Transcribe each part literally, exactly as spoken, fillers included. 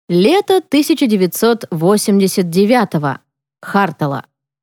Лето тысяча девятьсот восемьдесят девятого. Хартала.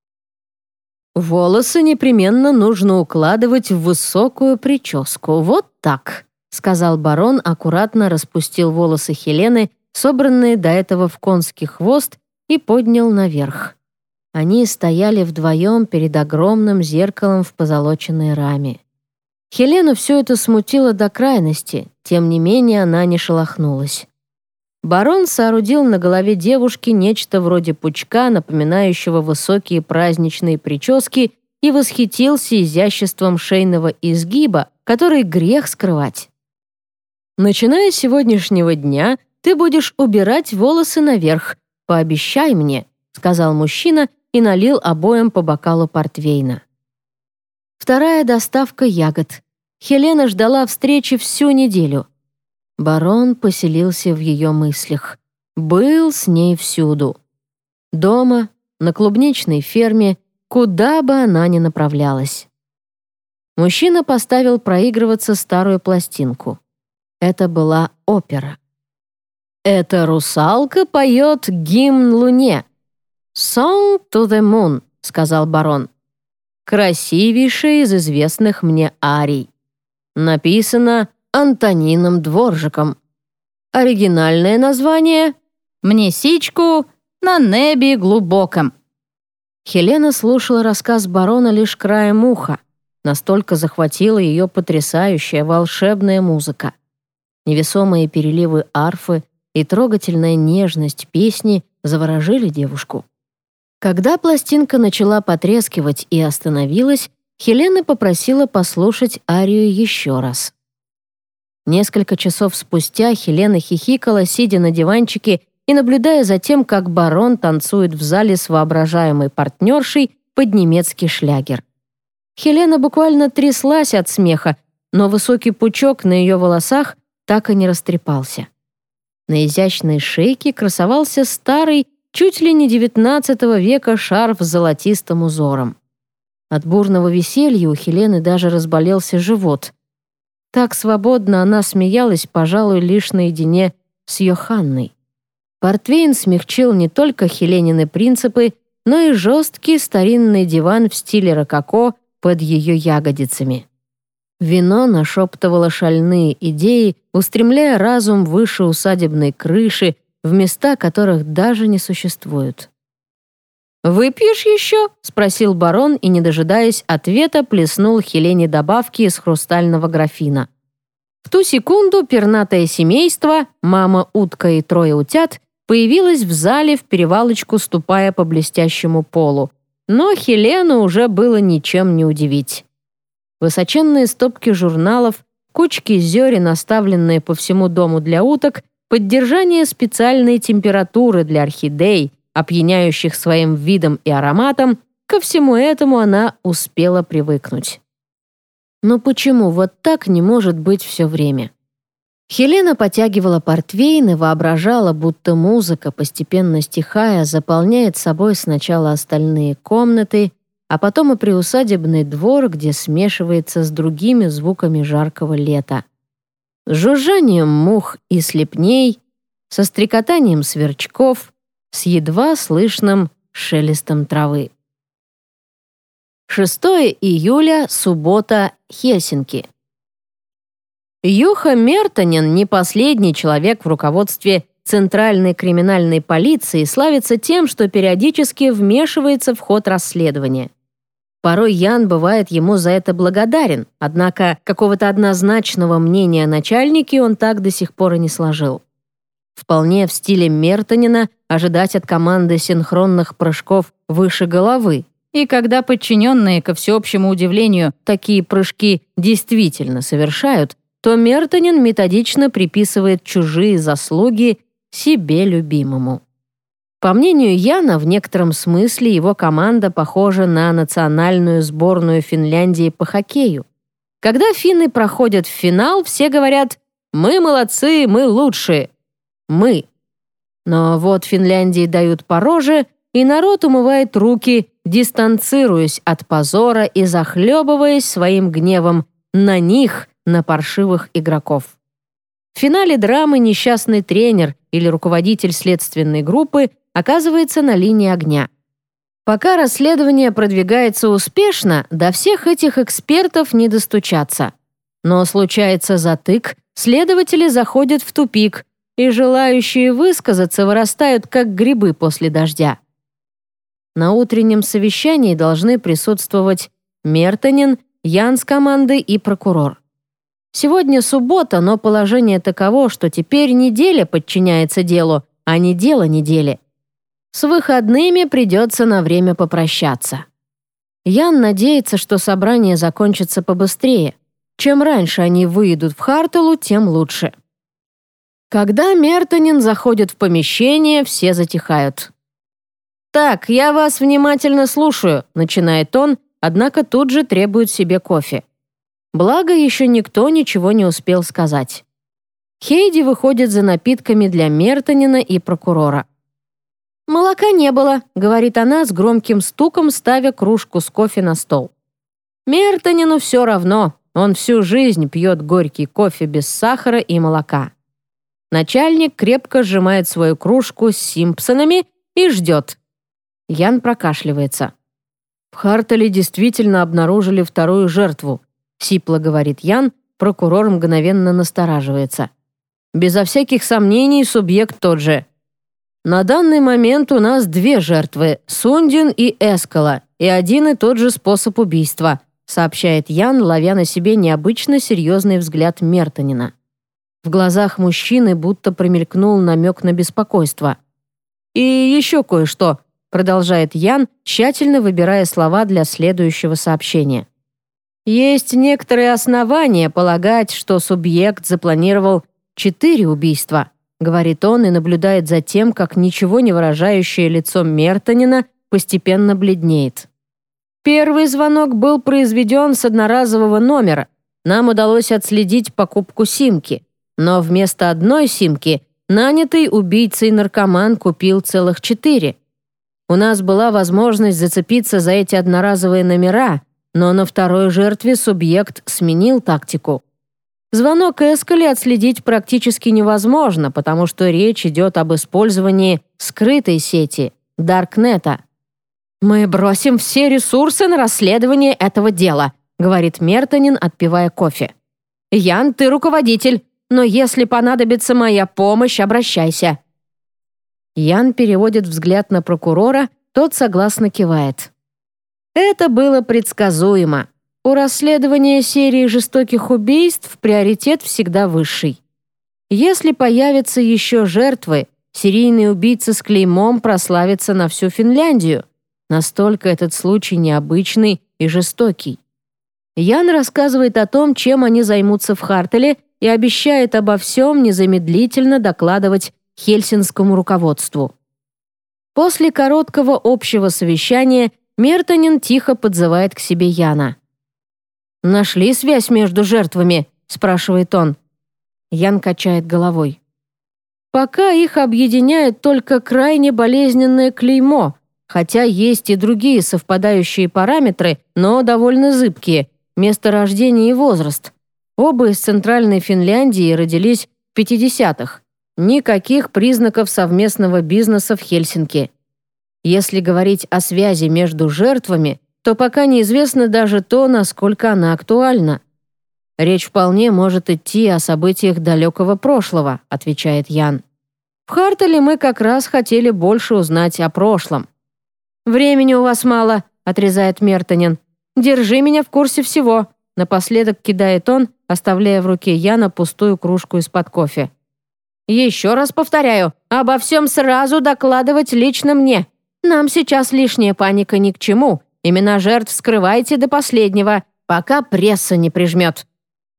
«Волосы непременно нужно укладывать в высокую прическу. Вот так», — сказал барон, аккуратно распустил волосы Хелены, собранные до этого в конский хвост, и поднял наверх. Они стояли вдвоем перед огромным зеркалом в позолоченной раме. Хелену все это смутило до крайности, тем не менее она не шелохнулась. Барон соорудил на голове девушки нечто вроде пучка, напоминающего высокие праздничные прически, и восхитился изяществом шейного изгиба, который грех скрывать. «Начиная с сегодняшнего дня, ты будешь убирать волосы наверх. Пообещай мне», — сказал мужчина и налил обоим по бокалу портвейна. Вторая доставка ягод. Хелена ждала встречи всю неделю. Барон поселился в ее мыслях. Был с ней всюду. Дома, на клубничной ферме, куда бы она ни направлялась. Мужчина поставил проигрываться старую пластинку. Это была опера. «Эта русалка поет гимн Луне. «Song to the Moon», — сказал барон. «Красивейшая из известных мне арий. Написано Антонином Дворжиком. Оригинальное название «Мне сичку на небе глубоком». Хелена слушала рассказ барона лишь краем уха. Настолько захватила ее потрясающая волшебная музыка. Невесомые переливы арфы и трогательная нежность песни заворожили девушку. Когда пластинка начала потрескивать и остановилась, Хелена попросила послушать арию еще раз. Несколько часов спустя Хелена хихикала, сидя на диванчике и наблюдая за тем, как барон танцует в зале с воображаемой партнершей под немецкий шлягер. Хелена буквально тряслась от смеха, но высокий пучок на ее волосах так и не растрепался. На изящной шейке красовался старый, чуть ли не девятнадцатого века шарф с золотистым узором. От бурного веселья у Хелены даже разболелся живот. Так свободно она смеялась, пожалуй, лишь наедине с Йоханной. Портвейн смягчил не только Хеленины принципы, но и жесткий старинный диван в стиле рококо под ее ягодицами. Вино нашептывало шальные идеи, устремляя разум выше усадебной крыши, в места которых даже не существуют. «Выпьешь еще?» — спросил барон и, не дожидаясь ответа, плеснул Хелене добавки из хрустального графина. В ту секунду пернатое семейство, мама, утка и трое утят, появилось в зале в перевалочку, ступая по блестящему полу. Но Хелену уже было ничем не удивить. Высоченные стопки журналов, кучки зерен, оставленные по всему дому для уток, поддержание специальной температуры для орхидей, опьяняющих своим видом и ароматом, ко всему этому она успела привыкнуть. Но почему вот так не может быть все время? Хелена потягивала портвейн и воображала, будто музыка, постепенно стихая, заполняет собой сначала остальные комнаты, а потом и приусадебный двор, где смешивается с другими звуками жаркого лета. С жужжанием мух и слепней, со стрекотанием сверчков, с едва слышным шелестом травы. шестого июля, суббота, Хельсинки. Юха Мертонен, не последний человек в руководстве Центральной криминальной полиции, славится тем, что периодически вмешивается в ход расследования. Порой Ян бывает ему за это благодарен, однако какого-то однозначного мнения о начальнике он так до сих пор и не сложил. Вполне в стиле Мертонена ожидать от команды синхронных прыжков выше головы, и когда подчиненные, ко всеобщему удивлению, такие прыжки действительно совершают, то Мертонен методично приписывает чужие заслуги себе любимому. По мнению Яна, в некотором смысле его команда похожа на национальную сборную Финляндии по хоккею. Когда финны проходят в финал, все говорят «Мы молодцы, мы лучшие». Мы. Но вот Финляндии дают по роже, и народ умывает руки, дистанцируясь от позора и захлебываясь своим гневом на них, на паршивых игроков. В финале драмы несчастный тренер или руководитель следственной группы оказывается на линии огня. Пока расследование продвигается успешно, до всех этих экспертов не достучаться. Но случается затык, следователи заходят в тупик, и желающие высказаться вырастают, как грибы после дождя. На утреннем совещании должны присутствовать Мертонен, Ян с командой и прокурор. Сегодня суббота, но положение таково, что теперь неделя подчиняется делу, а не дело недели. С выходными придется на время попрощаться. Ян надеется, что собрание закончится побыстрее. Чем раньше они выйдут в Хартелу, тем лучше. Когда Мертонен заходит в помещение, все затихают. «Так, я вас внимательно слушаю», — начинает он, однако тут же требует себе кофе. Благо, еще никто ничего не успел сказать. Хейди выходит за напитками для Мертонена и прокурора. «Молока не было», — говорит она с громким стуком, ставя кружку с кофе на стол. Мертонену все равно, он всю жизнь пьет горький кофе без сахара и молока. Начальник крепко сжимает свою кружку с Симпсонами и ждет. Ян прокашливается. «В Хартеле действительно обнаружили вторую жертву», — сипло говорит Ян, прокурор мгновенно настораживается. «Безо всяких сомнений субъект тот же. На данный момент у нас две жертвы — Сундин и Эскала, и один и тот же способ убийства», — сообщает Ян, ловя на себе необычно серьезный взгляд Мертонена. В глазах мужчины будто промелькнул намек на беспокойство. «И еще кое-что», — продолжает Ян, тщательно выбирая слова для следующего сообщения. «Есть некоторые основания полагать, что субъект запланировал четыре убийства», — говорит он и наблюдает за тем, как ничего не выражающее лицо Мертонена постепенно бледнеет. «Первый звонок был произведен с одноразового номера. Нам удалось отследить покупку симки. Но вместо одной симки нанятый убийцей-наркоман купил целых четыре. У нас была возможность зацепиться за эти одноразовые номера, но на второй жертве субъект сменил тактику. Звонок Эскали отследить практически невозможно, потому что речь идет об использовании скрытой сети, даркнета. «Мы бросим все ресурсы на расследование этого дела», говорит Мертонен, отпивая кофе. «Ян, ты руководитель, но если понадобится моя помощь, обращайся». Ян переводит взгляд на прокурора, тот согласно кивает. Это было предсказуемо. У расследования серии жестоких убийств приоритет всегда высший. Если появятся еще жертвы, серийный убийца с клеймом прославится на всю Финляндию. Настолько этот случай необычный и жестокий. Ян рассказывает о том, чем они займутся в Хартеле, и обещает обо всем незамедлительно докладывать хельсинскому руководству. После короткого общего совещания Мертонен тихо подзывает к себе Яна. «Нашли связь между жертвами?» – спрашивает он. Ян качает головой. «Пока их объединяет только крайне болезненное клеймо, хотя есть и другие совпадающие параметры, но довольно зыбкие – место рождения и возраст. Оба из Центральной Финляндии родились в пятидесятых. Никаких признаков совместного бизнеса в Хельсинки. Если говорить о связи между жертвами, то пока неизвестно даже то, насколько она актуальна. «Речь вполне может идти о событиях далекого прошлого», отвечает Ян. «В Хартеле мы как раз хотели больше узнать о прошлом». «Времени у вас мало», отрезает Мертонен. «Держи меня в курсе всего», напоследок кидает он, оставляя в руке Яна пустую кружку из-под кофе. «Еще раз повторяю, обо всем сразу докладывать лично мне. Нам сейчас лишняя паника ни к чему. Имена жертв скрывайте до последнего, пока пресса не прижмет».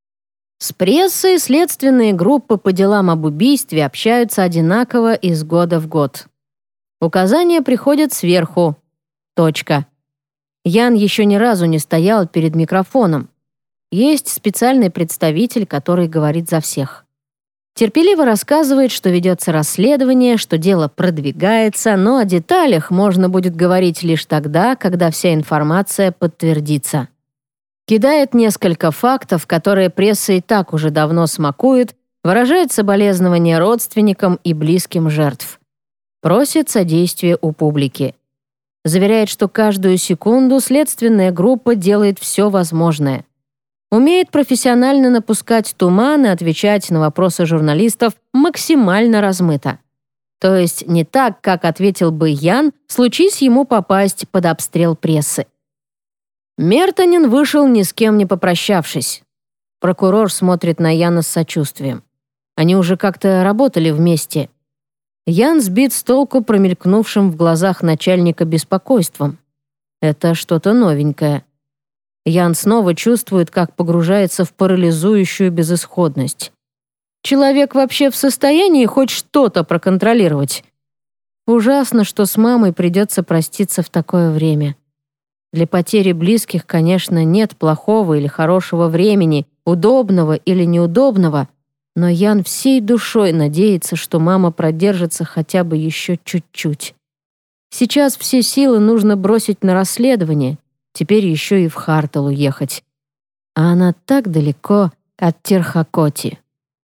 С прессой следственные группы по делам об убийстве общаются одинаково из года в год. Указания приходят сверху. Точка. Ян еще ни разу не стоял перед микрофоном. Есть специальный представитель, который говорит за всех. Терпеливо рассказывает, что ведется расследование, что дело продвигается, но о деталях можно будет говорить лишь тогда, когда вся информация подтвердится. Кидает несколько фактов, которые пресса и так уже давно смакует, выражает соболезнования родственникам и близким жертв. Просит содействия у публики. Заверяет, что каждую секунду следственная группа делает все возможное. Умеет профессионально напускать туман и отвечать на вопросы журналистов максимально размыто. То есть не так, как ответил бы Ян, случись ему попасть под обстрел прессы. Мертонин вышел, ни с кем не попрощавшись. Прокурор смотрит на Яна с сочувствием. Они уже как-то работали вместе. Ян сбит с толку промелькнувшим в глазах начальника беспокойством. Это что-то новенькое. Ян снова чувствует, как погружается в парализующую безысходность. Человек вообще в состоянии хоть что-то проконтролировать? Ужасно, что с мамой придется проститься в такое время. Для потери близких, конечно, нет плохого или хорошего времени, удобного или неудобного, но Ян всей душой надеется, что мама продержится хотя бы еще чуть-чуть. Сейчас все силы нужно бросить на расследование, теперь еще и в Харталу ехать. А она так далеко от Терхакоти.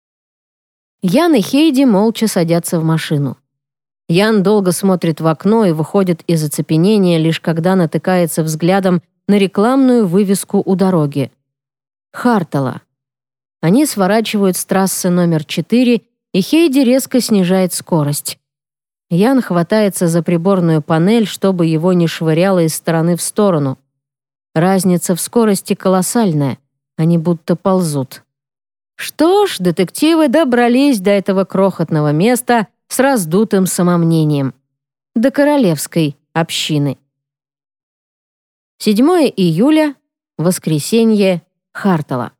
Ян и Хейди молча садятся в машину. Ян долго смотрит в окно и выходит из оцепенения, лишь когда натыкается взглядом на рекламную вывеску у дороги. Хартала. Они сворачивают с трассы номер четыре, и Хейди резко снижает скорость. Ян хватается за приборную панель, чтобы его не швыряло из стороны в сторону. Разница в скорости колоссальная, они будто ползут. Что ж, детективы добрались до этого крохотного места с раздутым самомнением. До королевской общины. седьмое июля, воскресенье, Хартала.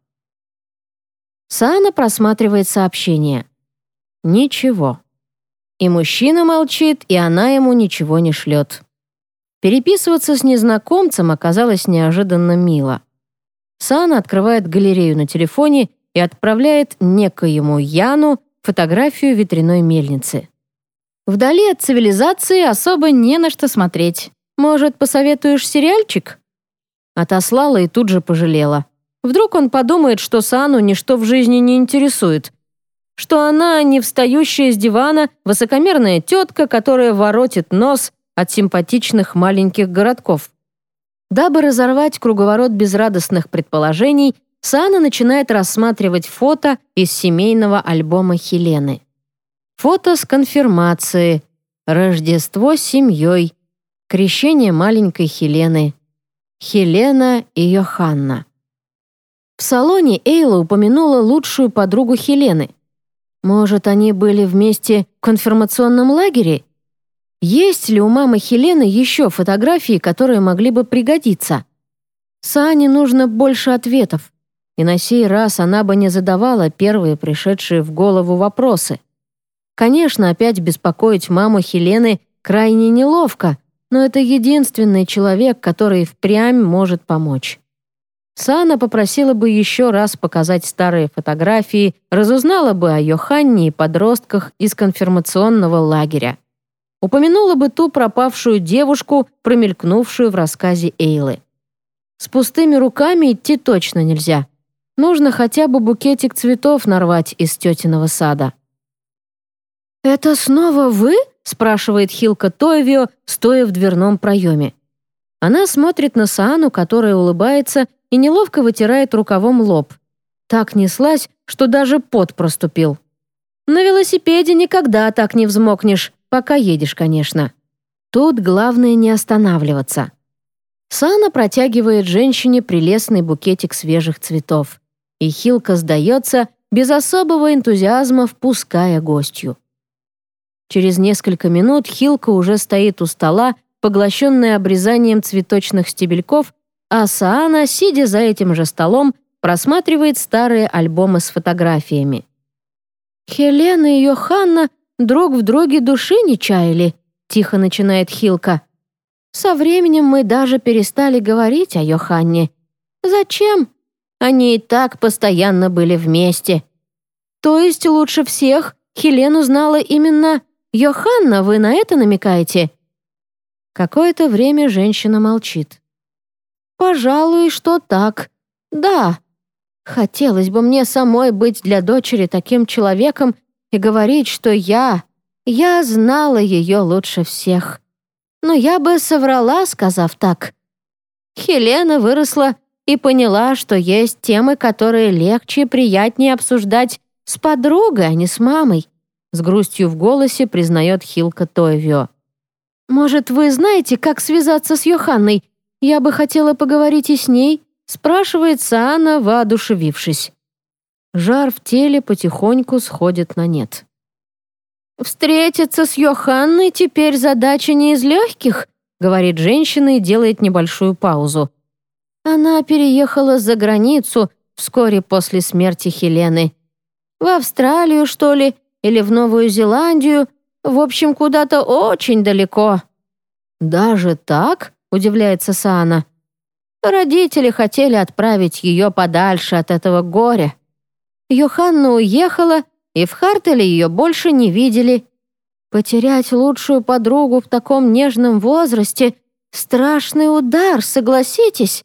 Саана просматривает сообщение. Ничего. И мужчина молчит, и она ему ничего не шлет. Переписываться с незнакомцем оказалось неожиданно мило. Саана открывает галерею на телефоне и отправляет некоему Яну фотографию ветряной мельницы. Вдали от цивилизации особо не на что смотреть. Может, посоветуешь сериальчик? Отослала и тут же пожалела. Вдруг он подумает, что Саану ничто в жизни не интересует. Что она не встающая с дивана высокомерная тетка, которая воротит нос от симпатичных маленьких городков. Дабы разорвать круговорот безрадостных предположений, Саана начинает рассматривать фото из семейного альбома Хелены. Фото с конфирмации, Рождество с семьей, крещение маленькой Хелены, Хелена и Йоханна. В салоне Эйла упомянула лучшую подругу Хелены. Может, они были вместе в конфирмационном лагере? Есть ли у мамы Хелены еще фотографии, которые могли бы пригодиться? Саане нужно больше ответов. И на сей раз она бы не задавала первые пришедшие в голову вопросы. Конечно, опять беспокоить маму Хелены крайне неловко, но это единственный человек, который впрямь может помочь. Саана попросила бы еще раз показать старые фотографии, разузнала бы о Йоханне и подростках из конфирмационного лагеря. Упомянула бы ту пропавшую девушку, промелькнувшую в рассказе Эйлы. С пустыми руками идти точно нельзя. Нужно хотя бы букетик цветов нарвать из тетиного сада. «Это снова вы?» — спрашивает Хилка Тойвио, стоя в дверном проеме. Она смотрит на Саану, которая улыбается и неловко вытирает рукавом лоб. Так неслась, что даже пот проступил. На велосипеде никогда так не взмокнешь, пока едешь, конечно. Тут главное не останавливаться. Саана протягивает женщине прелестный букетик свежих цветов. И Хилка сдается, без особого энтузиазма впуская гостью. Через несколько минут Хилка уже стоит у стола, поглощенная обрезанием цветочных стебельков, а Саана, сидя за этим же столом, просматривает старые альбомы с фотографиями. «Хелена и Йоханна друг в друге души не чаяли», — тихо начинает Хилка. «Со временем мы даже перестали говорить о Йоханне. Зачем? Они и так постоянно были вместе. То есть лучше всех Хелену знала именно Йоханна, вы на это намекаете?» Какое-то время женщина молчит. «Пожалуй, что так. Да. Хотелось бы мне самой быть для дочери таким человеком и говорить, что я, я знала ее лучше всех. Но я бы соврала, сказав так. Хелена выросла и поняла, что есть темы, которые легче и приятнее обсуждать с подругой, а не с мамой. С грустью в голосе признает Хилка Тойвио. «Может, вы знаете, как связаться с Йоханной? Я бы хотела поговорить и с ней», спрашивает Саана, воодушевившись. Жар в теле потихоньку сходит на нет. «Встретиться с Йоханной теперь задача не из легких», говорит женщина и делает небольшую паузу. Она переехала за границу вскоре после смерти Хелены. В Австралию, что ли, или в Новую Зеландию, в общем, куда-то очень далеко. «Даже так?» — удивляется Саана. Родители хотели отправить ее подальше от этого горя. Йоханна уехала, и в Хартеле ее больше не видели. Потерять лучшую подругу в таком нежном возрасте — страшный удар, согласитесь?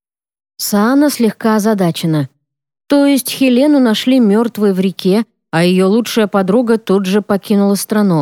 Саана слегка озадачена. То есть Хелену нашли мертвой в реке, а ее лучшая подруга тут же покинула страну.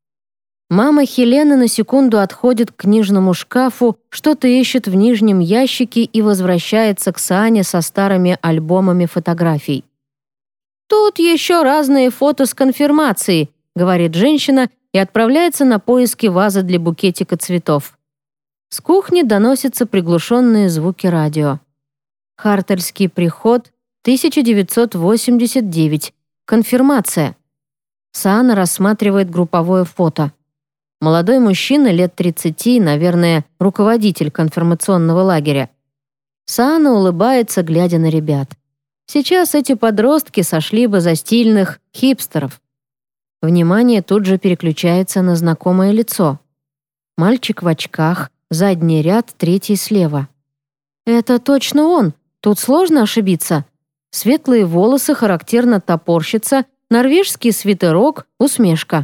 Мама Хелены на секунду отходит к книжному шкафу, что-то ищет в нижнем ящике и возвращается к Саане со старыми альбомами фотографий. «Тут еще разные фото с конфирмации», — говорит женщина и отправляется на поиски вазы для букетика цветов. С кухни доносятся приглушенные звуки радио. Хартельский приход, тысяча девятьсот восемьдесят девять. Конфирмация. Саана рассматривает групповое фото. Молодой мужчина лет тридцати, наверное, руководитель конфирмационного лагеря. Саана улыбается, глядя на ребят. Сейчас эти подростки сошли бы за стильных хипстеров. Внимание тут же переключается на знакомое лицо. Мальчик в очках, задний ряд, третий слева. Это точно он, тут сложно ошибиться. Светлые волосы характерно топорщатся, норвежский свитерок, усмешка.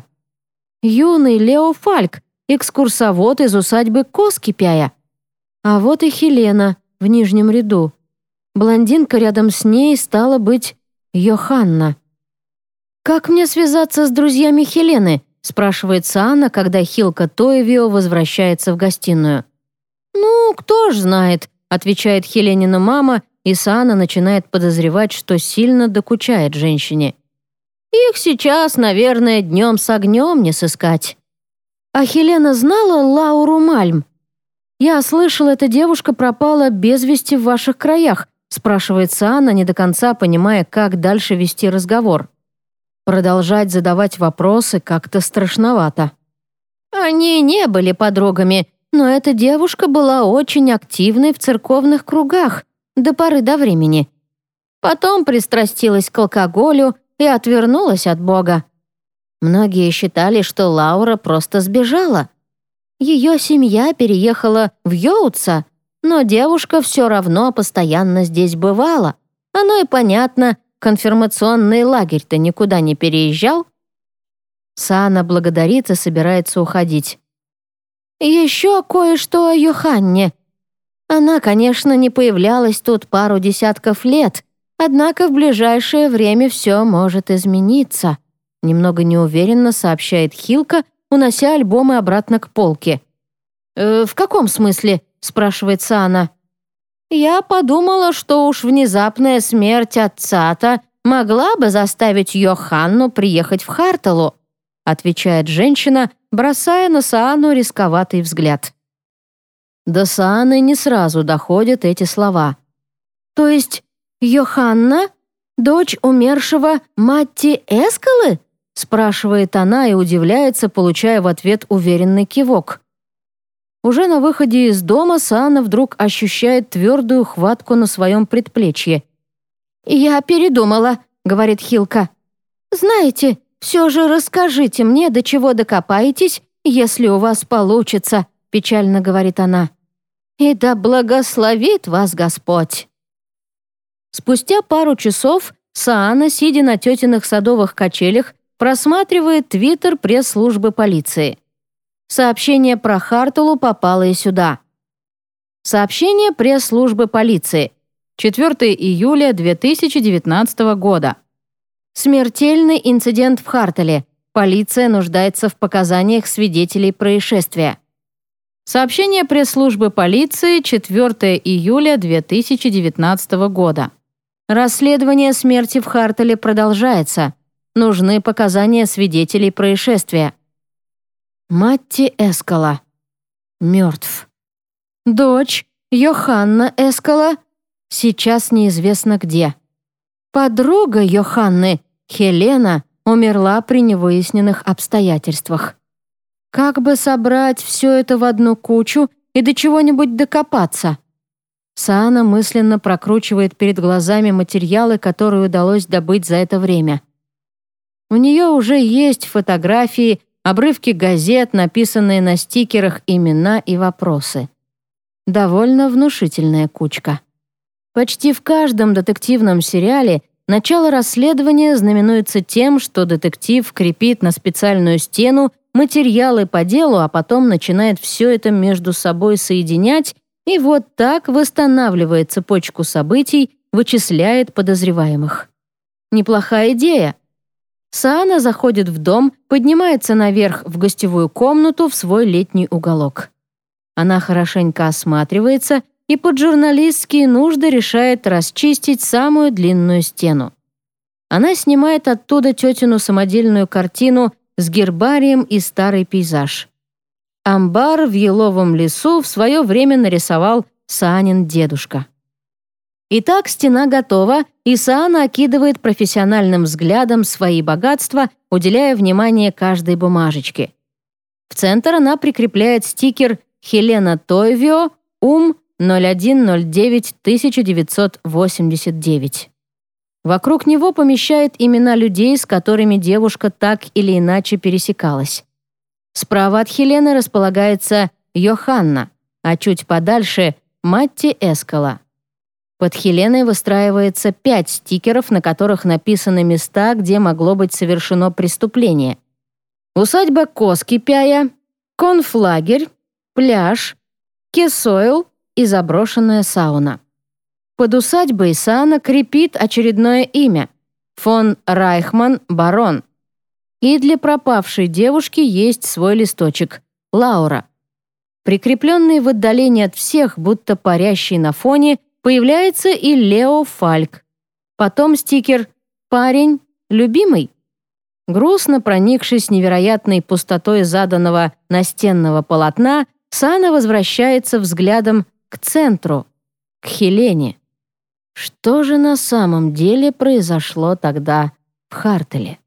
Юный Лео Фальк, экскурсовод из усадьбы Коскипяя. А вот и Хелена в нижнем ряду. Блондинка рядом с ней стала быть Йоханна. «Как мне связаться с друзьями Хелены?» спрашивает Саана, когда Хилка Тойвио возвращается в гостиную. «Ну, кто ж знает», отвечает Хеленина мама, и Саана начинает подозревать, что сильно докучает женщине. «Их сейчас, наверное, днем с огнем не сыскать». «А Хелена знала Лауру Мальм?» «Я слышала, эта девушка пропала без вести в ваших краях», спрашивает Саана, не до конца понимая, как дальше вести разговор. Продолжать задавать вопросы как-то страшновато. Они не были подругами, но эта девушка была очень активной в церковных кругах до поры до времени. Потом пристрастилась к алкоголю и отвернулась от Бога. Многие считали, что Лаура просто сбежала. Ее семья переехала в Йоутса, но девушка все равно постоянно здесь бывала. Оно и понятно, конфирмационный лагерь-то никуда не переезжал. Саана благодарит и собирается уходить. Еще кое-что о Йоханне. Она, конечно, не появлялась тут пару десятков лет, однако в ближайшее время все может измениться. Немного неуверенно сообщает Хилка, унося альбомы обратно к полке. «Э, «В каком смысле?» — спрашивает Саана. «Я подумала, что уж внезапная смерть отца-то могла бы заставить Йоханну приехать в Хартелу», отвечает женщина, бросая на Саану рисковатый взгляд. До Сааны не сразу доходят эти слова. «То есть Йоханна, дочь умершего Матти Эскалы?» спрашивает она и удивляется, получая в ответ уверенный кивок. Уже на выходе из дома Саана вдруг ощущает твердую хватку на своем предплечье. «Я передумала», — говорит Хилка. «Знаете, все же расскажите мне, до чего докопаетесь, если у вас получится», — печально говорит она. «И да благословит вас Господь». Спустя пару часов Саана, сидя на тетиных садовых качелях, просматривает твиттер пресс-службы полиции. Сообщение про Хартелу попало и сюда. Сообщение пресс-службы полиции. четвёртого июля две тысячи девятнадцатого года. Смертельный инцидент в Хартеле. Полиция нуждается в показаниях свидетелей происшествия. Сообщение пресс-службы полиции четвёртого июля две тысячи девятнадцатого года. Расследование смерти в Хартеле продолжается. Нужны показания свидетелей происшествия. Матти Эскала. Мертв. Дочь Йоханна Эскала сейчас неизвестно где. Подруга Йоханны, Хелена, умерла при невыясненных обстоятельствах. Как бы собрать все это в одну кучу и до чего-нибудь докопаться? Саана мысленно прокручивает перед глазами материалы, которые удалось добыть за это время. У нее уже есть фотографии, обрывки газет, написанные на стикерах имена и вопросы. Довольно внушительная кучка. Почти в каждом детективном сериале начало расследования знаменуется тем, что детектив крепит на специальную стену материалы по делу, а потом начинает все это между собой соединять и вот так восстанавливает цепочку событий, вычисляет подозреваемых. Неплохая идея. Саана заходит в дом, поднимается наверх в гостевую комнату в свой летний уголок. Она хорошенько осматривается и под журналистские нужды решает расчистить самую длинную стену. Она снимает оттуда тетину самодельную картину с гербарием и старый пейзаж. Амбар в еловом лесу в свое время нарисовал Саанин дедушка. Итак, стена готова, и Саана окидывает профессиональным взглядом свои богатства, уделяя внимание каждой бумажечке. В центр она прикрепляет стикер «Хелена Тойвио, ум ноль один ноль девять тысяча девятьсот восемьдесят девять». Вокруг него помещает имена людей, с которыми девушка так или иначе пересекалась. Справа от Хелены располагается Йоханна, а чуть подальше — Матти Эскала. Под Хеленой выстраивается пять стикеров, на которых написаны места, где могло быть совершено преступление. Усадьба Коскипяя, конфлагерь, пляж, Кесойл и заброшенная сауна. Под усадьбой Саана крепит очередное имя — фон Райхман, барон. И для пропавшей девушки есть свой листочек — Лаура. Прикрепленный в отдалении от всех, будто парящий на фоне, появляется и Лео Фальк. Потом стикер «Парень, любимый». Грустно проникшись невероятной пустотой заданного настенного полотна, Саана возвращается взглядом к центру, к Хелене. Что же на самом деле произошло тогда в Хартеле?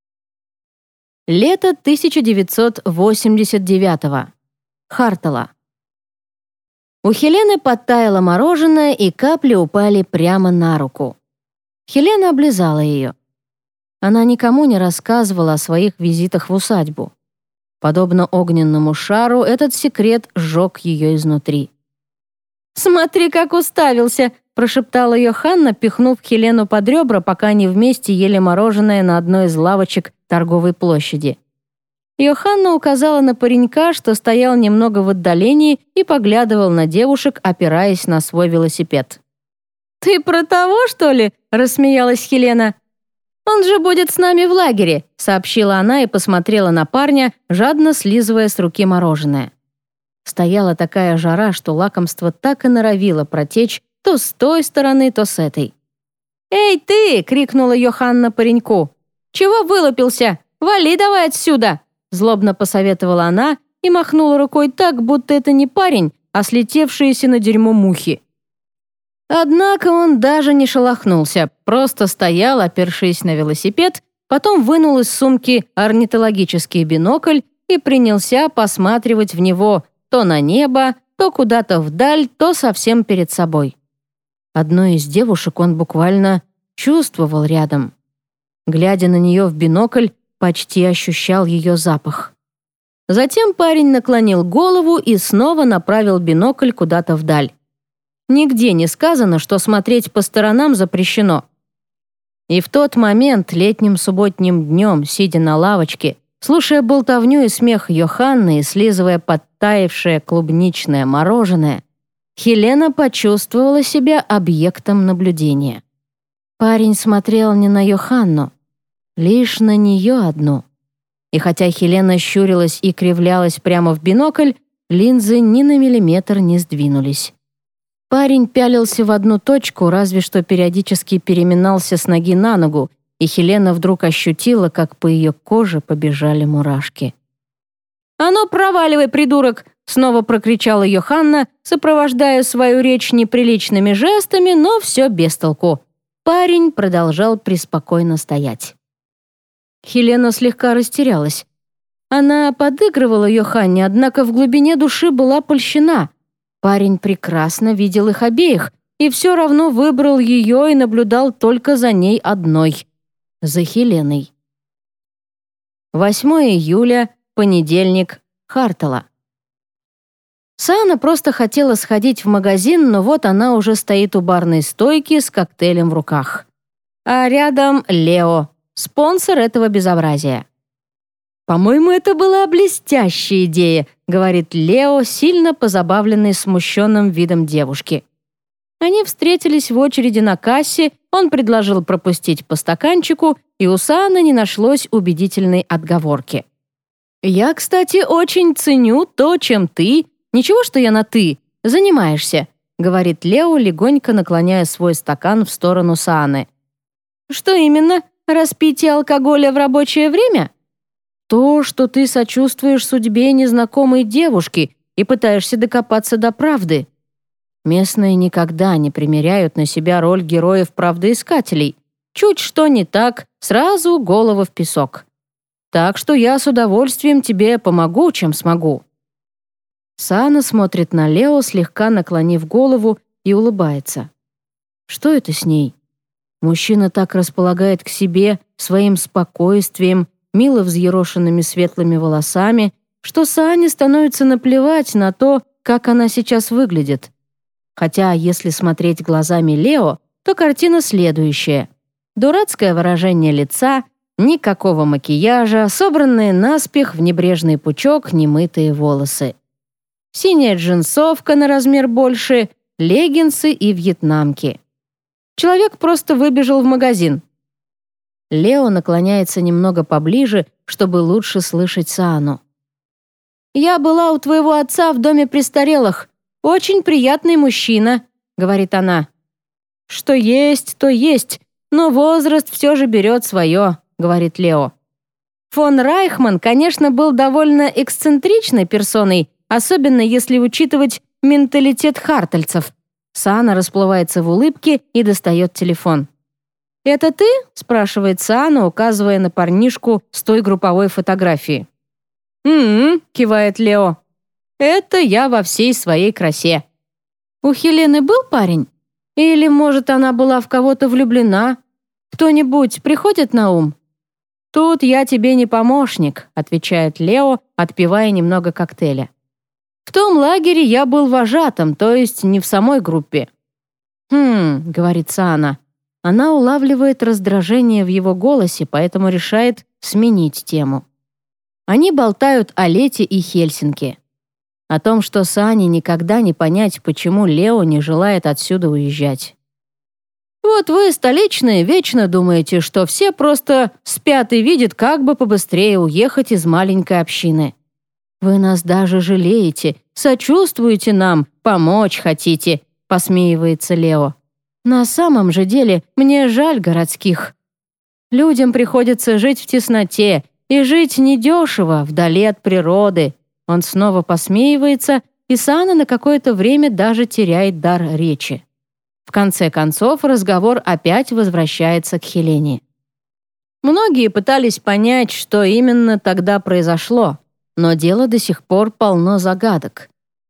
Лето тысяча девятьсот восемьдесят девятого. Хартела. У Хелены подтаяло мороженое, и капли упали прямо на руку. Хелена облизала ее. Она никому не рассказывала о своих визитах в усадьбу. Подобно огненному шару, этот секрет сжег ее изнутри. «Смотри, как уставился!» — прошептала Йоханна, пихнув Хелену под ребра, пока они вместе ели мороженое на одной из лавочек торговой площади. Йоханна указала на паренька, что стоял немного в отдалении и поглядывал на девушек, опираясь на свой велосипед. «Ты про того, что ли?» — рассмеялась Хелена. «Он же будет с нами в лагере», — сообщила она и посмотрела на парня, жадно слизывая с руки мороженое. Стояла такая жара, что лакомство так и норовило протечь то с той стороны, то с этой. «Эй, ты!» — крикнула Йоханна пареньку. «Чего вылупился? Вали давай отсюда!» Злобно посоветовала она и махнула рукой так, будто это не парень, а слетевшиеся на дерьмо мухи. Однако он даже не шелохнулся, просто стоял, опершись на велосипед, потом вынул из сумки орнитологический бинокль и принялся посматривать в него то на небо, то куда-то вдаль, то совсем перед собой. Одну из девушек он буквально чувствовал рядом. Глядя на нее в бинокль, почти ощущал ее запах. Затем парень наклонил голову и снова направил бинокль куда-то вдаль. Нигде не сказано, что смотреть по сторонам запрещено. И в тот момент, летним субботним днем, сидя на лавочке, слушая болтовню и смех Йоханны и слизывая подтаявшее клубничное мороженое, Хелена почувствовала себя объектом наблюдения. Парень смотрел не на Йоханну, лишь на нее одну. И хотя Хелена щурилась и кривлялась прямо в бинокль, линзы ни на миллиметр не сдвинулись. Парень пялился в одну точку, разве что периодически переминался с ноги на ногу, и Хелена вдруг ощутила, как по ее коже побежали мурашки. «А ну, проваливай, придурок!» — снова прокричала Йоханна, сопровождая свою речь неприличными жестами, но все без толку. Парень продолжал преспокойно стоять. Хелена слегка растерялась. Она подыгрывала Йоханне, однако в глубине души была польщена. Парень прекрасно видел их обеих и все равно выбрал ее и наблюдал только за ней одной. За Хеленой. восьмое июля, понедельник, Хартала. Саана просто хотела сходить в магазин, но вот она уже стоит у барной стойки с коктейлем в руках. А рядом Лео, спонсор этого безобразия. «По-моему, это была блестящая идея», — говорит Лео, сильно позабавленный смущенным видом девушки. Они встретились в очереди на кассе, он предложил пропустить по стаканчику, и у Сааны не нашлось убедительной отговорки. «Я, кстати, очень ценю то, чем ты, ничего, что я на «ты», занимаешься», — говорит Лео, легонько наклоняя свой стакан в сторону Сааны. «Что именно? Распитие алкоголя в рабочее время?» «То, что ты сочувствуешь судьбе незнакомой девушки и пытаешься докопаться до правды. Местные никогда не примеряют на себя роль героев-правдоискателей. Чуть что не так, сразу голову в песок. Так что я с удовольствием тебе помогу, чем смогу». Саана смотрит на Лео, слегка наклонив голову, и улыбается. Что это с ней? Мужчина так располагает к себе своим спокойствием, мило взъерошенными светлыми волосами, что Саане становится наплевать на то, как она сейчас выглядит. Хотя, если смотреть глазами Лео, то картина следующая. Дурацкое выражение лица, никакого макияжа, собранные наспех в небрежный пучок немытые волосы. Синяя джинсовка на размер больше, леггинсы и вьетнамки. Человек просто выбежал в магазин. Лео наклоняется немного поближе, чтобы лучше слышать Саану. «Я была у твоего отца в доме престарелых. Очень приятный мужчина», — говорит она. «Что есть, то есть, но возраст все же берет свое», — говорит Лео. Фон Райхман, конечно, был довольно эксцентричной персоной, особенно если учитывать менталитет хартальцев. Саана расплывается в улыбке и достает телефон. «Это ты?» — спрашивает Саана, указывая на парнишку с той групповой фотографии. «М-м-м», кивает Лео. «Это я во всей своей красе». «У Хелены был парень? Или, может, она была в кого-то влюблена? Кто-нибудь приходит на ум?» «Тут я тебе не помощник», — отвечает Лео, отпивая немного коктейля. «В том лагере я был вожатым, то есть не в самой группе». «Хм», — говорит Саана. Она улавливает раздражение в его голосе, поэтому решает сменить тему. Они болтают о Лете и Хельсинки. О том, что Саане никогда не понять, почему Лео не желает отсюда уезжать. «Вот вы, столичные, вечно думаете, что все просто спят и видят, как бы побыстрее уехать из маленькой общины. Вы нас даже жалеете, сочувствуете нам, помочь хотите», — посмеивается Лео. «На самом же деле мне жаль городских. Людям приходится жить в тесноте и жить недешево, вдали от природы». Он снова посмеивается, и Саана на какое-то время даже теряет дар речи. В конце концов, разговор опять возвращается к Хелене. Многие пытались понять, что именно тогда произошло, но дело до сих пор полно загадок.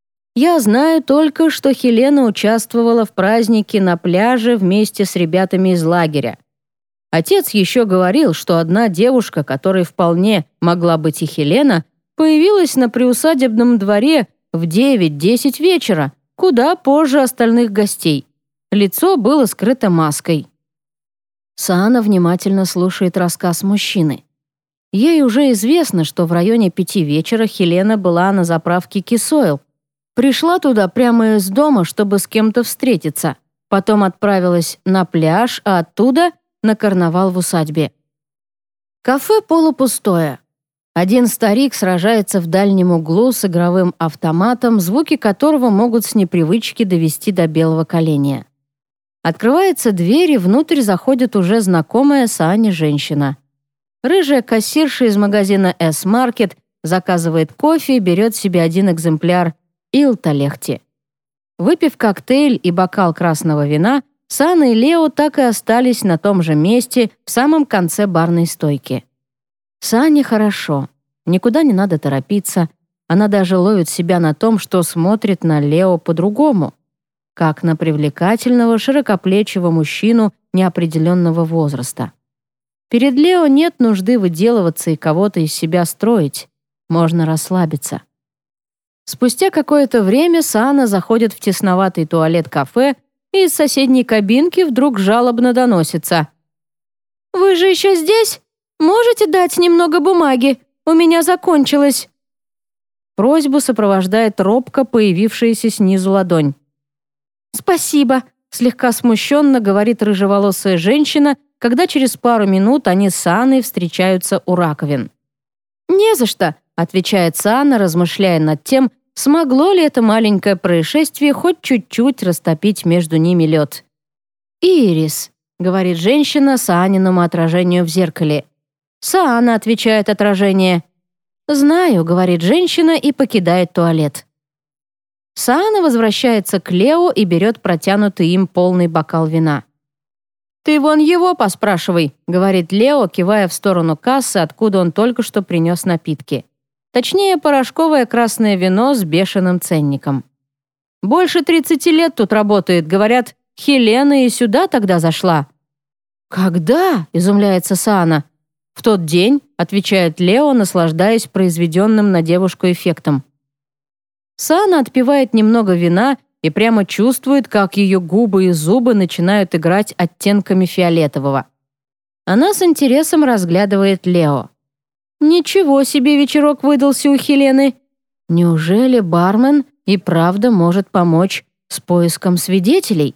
Я знаю только, что Хелена участвовала в празднике на пляже вместе с ребятами из лагеря. Отец еще говорил, что одна девушка, которой вполне могла быть и Хелена, появилась на приусадебном дворе в девять-десять вечера, куда позже остальных гостей. Лицо было скрыто маской. Саана внимательно слушает рассказ мужчины. Ей уже известно, что в районе пяти вечера Хелена была на заправке Кисойл. Пришла туда прямо из дома, чтобы с кем-то встретиться. Потом отправилась на пляж, а оттуда на карнавал в усадьбе. Кафе полупустое. Один старик сражается в дальнем углу с игровым автоматом, звуки которого могут с непривычки довести до белого коленя. Открывается дверь, и внутрь заходит уже знакомая Саане женщина. Рыжая кассирша из магазина «С-Маркет» заказывает кофе и берет себе один экземпляр Илта-Лехти. Выпив коктейль и бокал красного вина, Саана и Лео так и остались на том же месте в самом конце барной стойки. Саане хорошо, никуда не надо торопиться. Она даже ловит себя на том, что смотрит на Лео по-другому, как на привлекательного, широкоплечего мужчину неопределенного возраста. Перед Лео нет нужды выделываться и кого-то из себя строить. Можно расслабиться. Спустя какое-то время Саана заходит в тесноватый туалет кафе, и из соседней кабинки вдруг жалобно доносится: «Вы же еще здесь? Можете дать немного бумаги? У меня закончилось». Просьбу сопровождает робко появившаяся снизу ладонь. «Спасибо», — слегка смущенно говорит рыжеволосая женщина, когда через пару минут они с Сааной встречаются у раковин. «Не за что», — отвечает Саана, размышляя над тем, смогло ли это маленькое происшествие хоть чуть-чуть растопить между ними лед. «Ирис», — говорит женщина Сааниному отражению в зеркале. «Саана», — отвечает отражение. «Знаю», — говорит женщина и покидает туалет. Саана возвращается к Лео и берет протянутый им полный бокал вина. «Ты вон его поспрашивай», — говорит Лео, кивая в сторону кассы, откуда он только что принес напитки. Точнее, порошковое красное вино с бешеным ценником. «Больше тридцати лет тут работает, говорят, Хелена и сюда тогда зашла». «Когда?» — изумляется Саана. «В тот день», — отвечает Лео, наслаждаясь произведенным на девушку эффектом. Саана отпивает немного вина и прямо чувствует, как ее губы и зубы начинают играть оттенками фиолетового. Она с интересом разглядывает Лео. Ничего себе вечерок выдался у Хелены. Неужели бармен и правда может помочь с поиском свидетелей?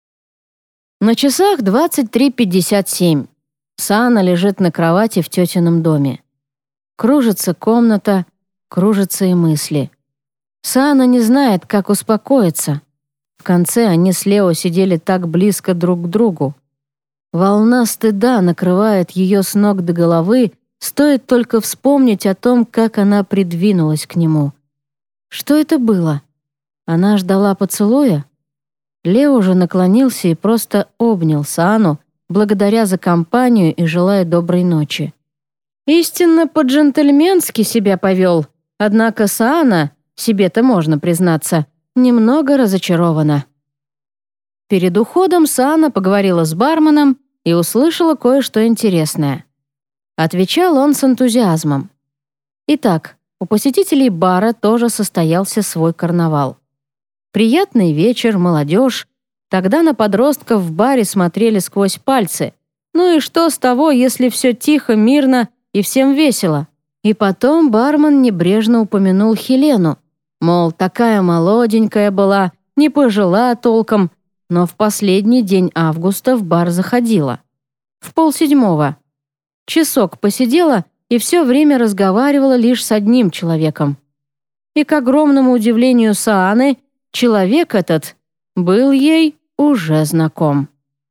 На часах двадцать три пятьдесят семь. Саана лежит на кровати в тетином доме. Кружится комната, кружатся и мысли. Саана не знает, как успокоиться. В конце они с Лео сидели так близко друг к другу. Волна стыда накрывает ее с ног до головы, стоит только вспомнить о том, как она придвинулась к нему. Что это было? Она ждала поцелуя? Лео же наклонился и просто обнял Саану, благодаря за компанию и желая доброй ночи. Истинно по-джентльменски себя повел, однако Саана, себе-то можно признаться, немного разочарована. Перед уходом Саана поговорила с барменом и услышала кое-что интересное. Отвечал он с энтузиазмом. Итак, у посетителей бара тоже состоялся свой карнавал. Приятный вечер, молодежь. Тогда на подростков в баре смотрели сквозь пальцы. Ну и что с того, если все тихо, мирно и всем весело? И потом бармен небрежно упомянул Хелену. Мол, такая молоденькая была, не пожила толком, но в последний день августа в бар заходила. В полседьмого. Часок посидела и все время разговаривала лишь с одним человеком. И, к огромному удивлению Сааны, человек этот был ей уже знаком.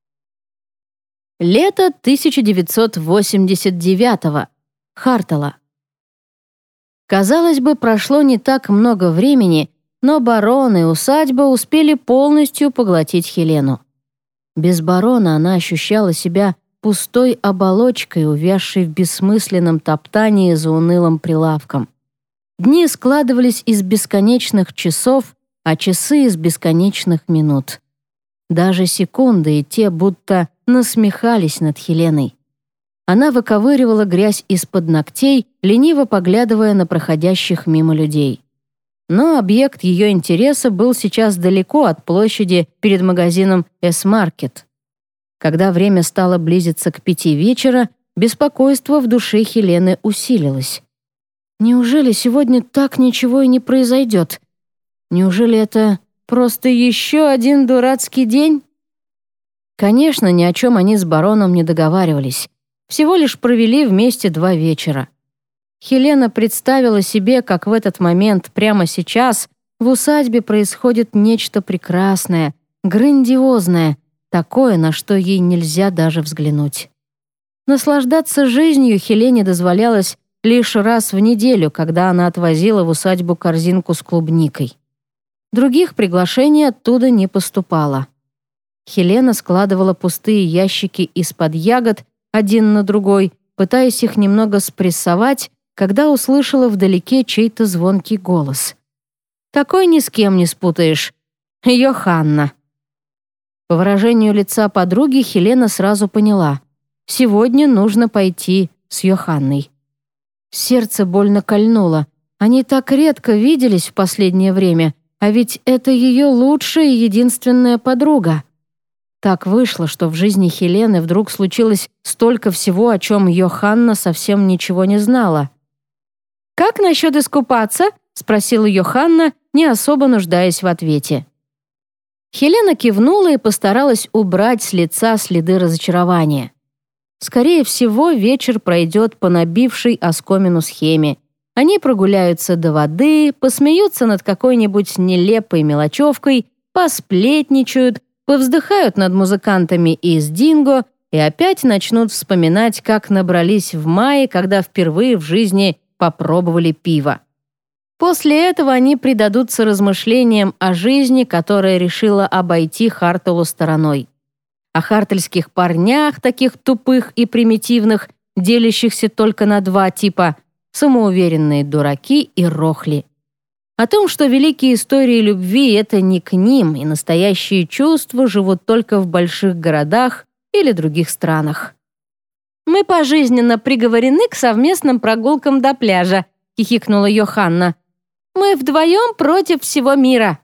Лето тысяча девятьсот восемьдесят девятого. Хартала. Казалось бы, прошло не так много времени, но барон и усадьба успели полностью поглотить Хелену. Без барона она ощущала себя пустой оболочкой, увязшей в бессмысленном топтании за унылым прилавком. Дни складывались из бесконечных часов, а часы из бесконечных минут. Даже секунды и те будто насмехались над Хеленой. Она выковыривала грязь из-под ногтей, лениво поглядывая на проходящих мимо людей. Но объект ее интереса был сейчас далеко от площади перед магазином «С-Маркет». Когда время стало близиться к пяти вечера, беспокойство в душе Хелены усилилось. Неужели сегодня так ничего и не произойдет? Неужели это просто еще один дурацкий день? Конечно, ни о чем они с бароном не договаривались. Всего лишь провели вместе два вечера. Хелена представила себе, как в этот момент, прямо сейчас, в усадьбе происходит нечто прекрасное, грандиозное, такое, на что ей нельзя даже взглянуть. Наслаждаться жизнью Хелене дозволялось лишь раз в неделю, когда она отвозила в усадьбу корзинку с клубникой. Других приглашений оттуда не поступало. Хелена складывала пустые ящики из-под ягод один на другой, пытаясь их немного спрессовать, когда услышала вдалеке чей-то звонкий голос. «Такой ни с кем не спутаешь. Йоханна». По выражению лица подруги Хелена сразу поняла: сегодня нужно пойти с Йоханной. Сердце больно кольнуло. Они так редко виделись в последнее время, а ведь это ее лучшая и единственная подруга. Так вышло, что в жизни Хелены вдруг случилось столько всего, о чем Йоханна совсем ничего не знала. «Как насчет искупаться?» — спросила Йоханна, не особо нуждаясь в ответе. Хелена кивнула и постаралась убрать с лица следы разочарования. Скорее всего, вечер пройдет по набившей оскомину схеме. Они прогуляются до воды, посмеются над какой-нибудь нелепой мелочевкой, посплетничают, повздыхают над музыкантами из Динго и опять начнут вспоминать, как набрались в мае, когда впервые в жизни попробовали пиво. После этого они предадутся размышлениям о жизни, которая решила обойти Хартелу стороной. О хартельских парнях, таких тупых и примитивных, делящихся только на два типа – самоуверенные дураки и рохли. О том, что великие истории любви – это не к ним, и настоящие чувства живут только в больших городах или других странах. «Мы пожизненно приговорены к совместным прогулкам до пляжа», – хихикнула Йоханна. «Мы вдвоем против всего мира».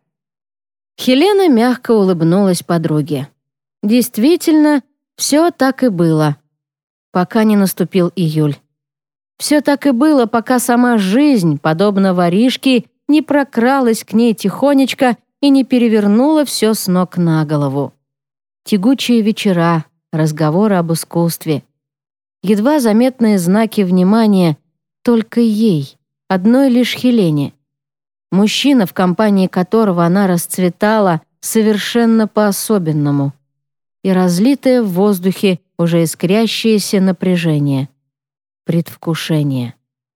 Хелена мягко улыбнулась подруге. Действительно, все так и было, пока не наступил июль. Все так и было, пока сама жизнь, подобно воришке, не прокралась к ней тихонечко и не перевернула все с ног на голову. Тягучие вечера, разговоры об искусстве. Едва заметные знаки внимания только ей, одной лишь Хелене. Мужчина, в компании которого она расцветала, совершенно по-особенному. И разлитое в воздухе уже искрящееся напряжение. Предвкушение.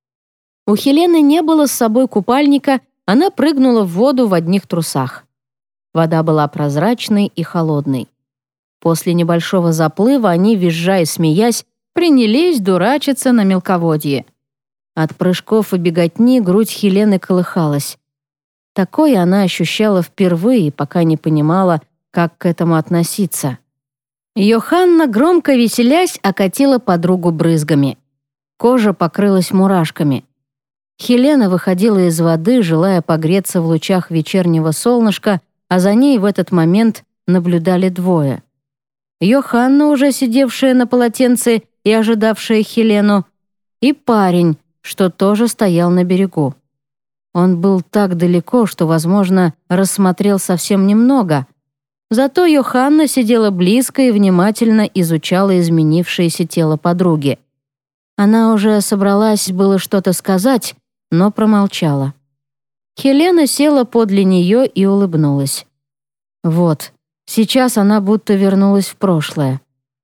У Хелены не было с собой купальника, она прыгнула в воду в одних трусах. Вода была прозрачной и холодной. После небольшого заплыва они, визжа и смеясь, принялись дурачиться на мелководье. От прыжков и беготни грудь Хелены колыхалась. Такое она ощущала впервые, пока не понимала, как к этому относиться. Йоханна, громко веселясь, окатила подругу брызгами. Кожа покрылась мурашками. Хелена выходила из воды, желая погреться в лучах вечернего солнышка, а за ней в этот момент наблюдали двое. Йоханна, уже сидевшая на полотенце и ожидавшая Хелену, и парень, что тоже стоял на берегу. Он был так далеко, что, возможно, рассмотрел совсем немного. Зато Йоханна сидела близко и внимательно изучала изменившееся тело подруги. Она уже собралась было что-то сказать, но промолчала. Хелена села подле нее и улыбнулась. Вот, сейчас она будто вернулась в прошлое.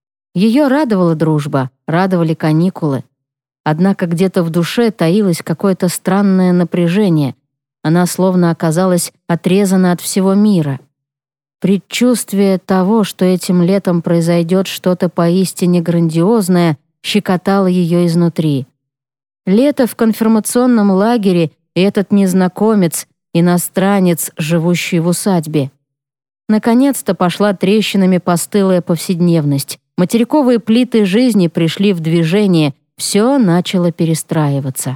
Ее радовала дружба, радовали каникулы. Однако где-то в душе таилось какое-то странное напряжение. Она словно оказалась отрезана от всего мира. Предчувствие того, что этим летом произойдет что-то поистине грандиозное, щекотало ее изнутри. Лето в конфирмационном лагере и этот незнакомец, иностранец, живущий в усадьбе. Наконец-то пошла трещинами постылая повседневность. Материковые плиты жизни пришли в движение, все начало перестраиваться.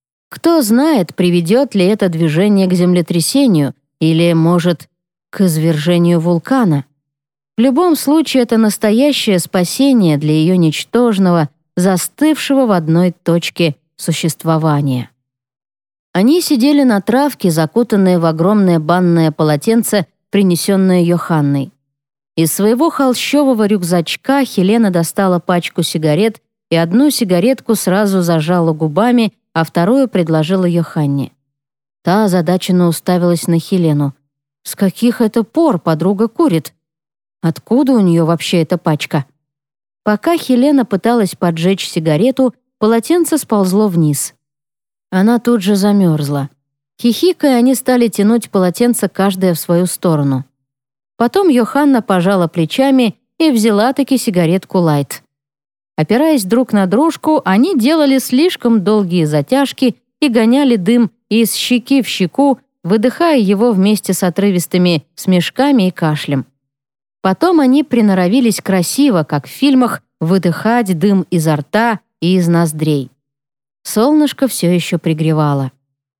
Кто знает, приведет ли это движение к землетрясению или, может, к извержению вулкана. В любом случае, это настоящее спасение для ее ничтожного, застывшего в одной точке существования. Они сидели на травке, закутанные в огромное банное полотенце, принесенное Йоханной. Из своего холщового рюкзачка Хелена достала пачку сигарет и одну сигаретку сразу зажала губами, а вторую предложила Йоханне. Та озадаченно уставилась на Хелену. С каких это пор подруга курит? Откуда у нее вообще эта пачка? Пока Хелена пыталась поджечь сигарету, полотенце сползло вниз. Она тут же замерзла. Хихикая, они стали тянуть полотенце каждая в свою сторону. Потом Йоханна пожала плечами и взяла-таки сигаретку лайт. Опираясь друг на дружку, они делали слишком долгие затяжки и гоняли дым из щеки в щеку, выдыхая его вместе с отрывистыми смешками и кашлем. Потом они приноровились красиво, как в фильмах, выдыхать дым изо рта и из ноздрей. Солнышко все еще пригревало.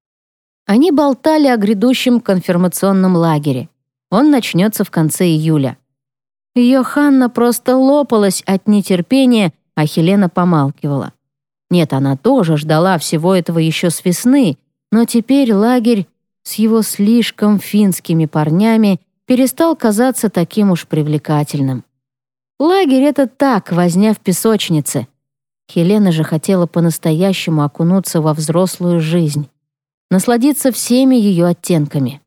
Они болтали о грядущем конфирмационном лагере. Он начнется в конце июля. Йоханна просто лопалась от нетерпения, а Хелена помалкивала. Нет, она тоже ждала всего этого еще с весны, но теперь лагерь с его слишком финскими парнями перестал казаться таким уж привлекательным. Лагерь — это так, возня в песочнице. Хелена же хотела по-настоящему окунуться во взрослую жизнь, насладиться всеми ее оттенками.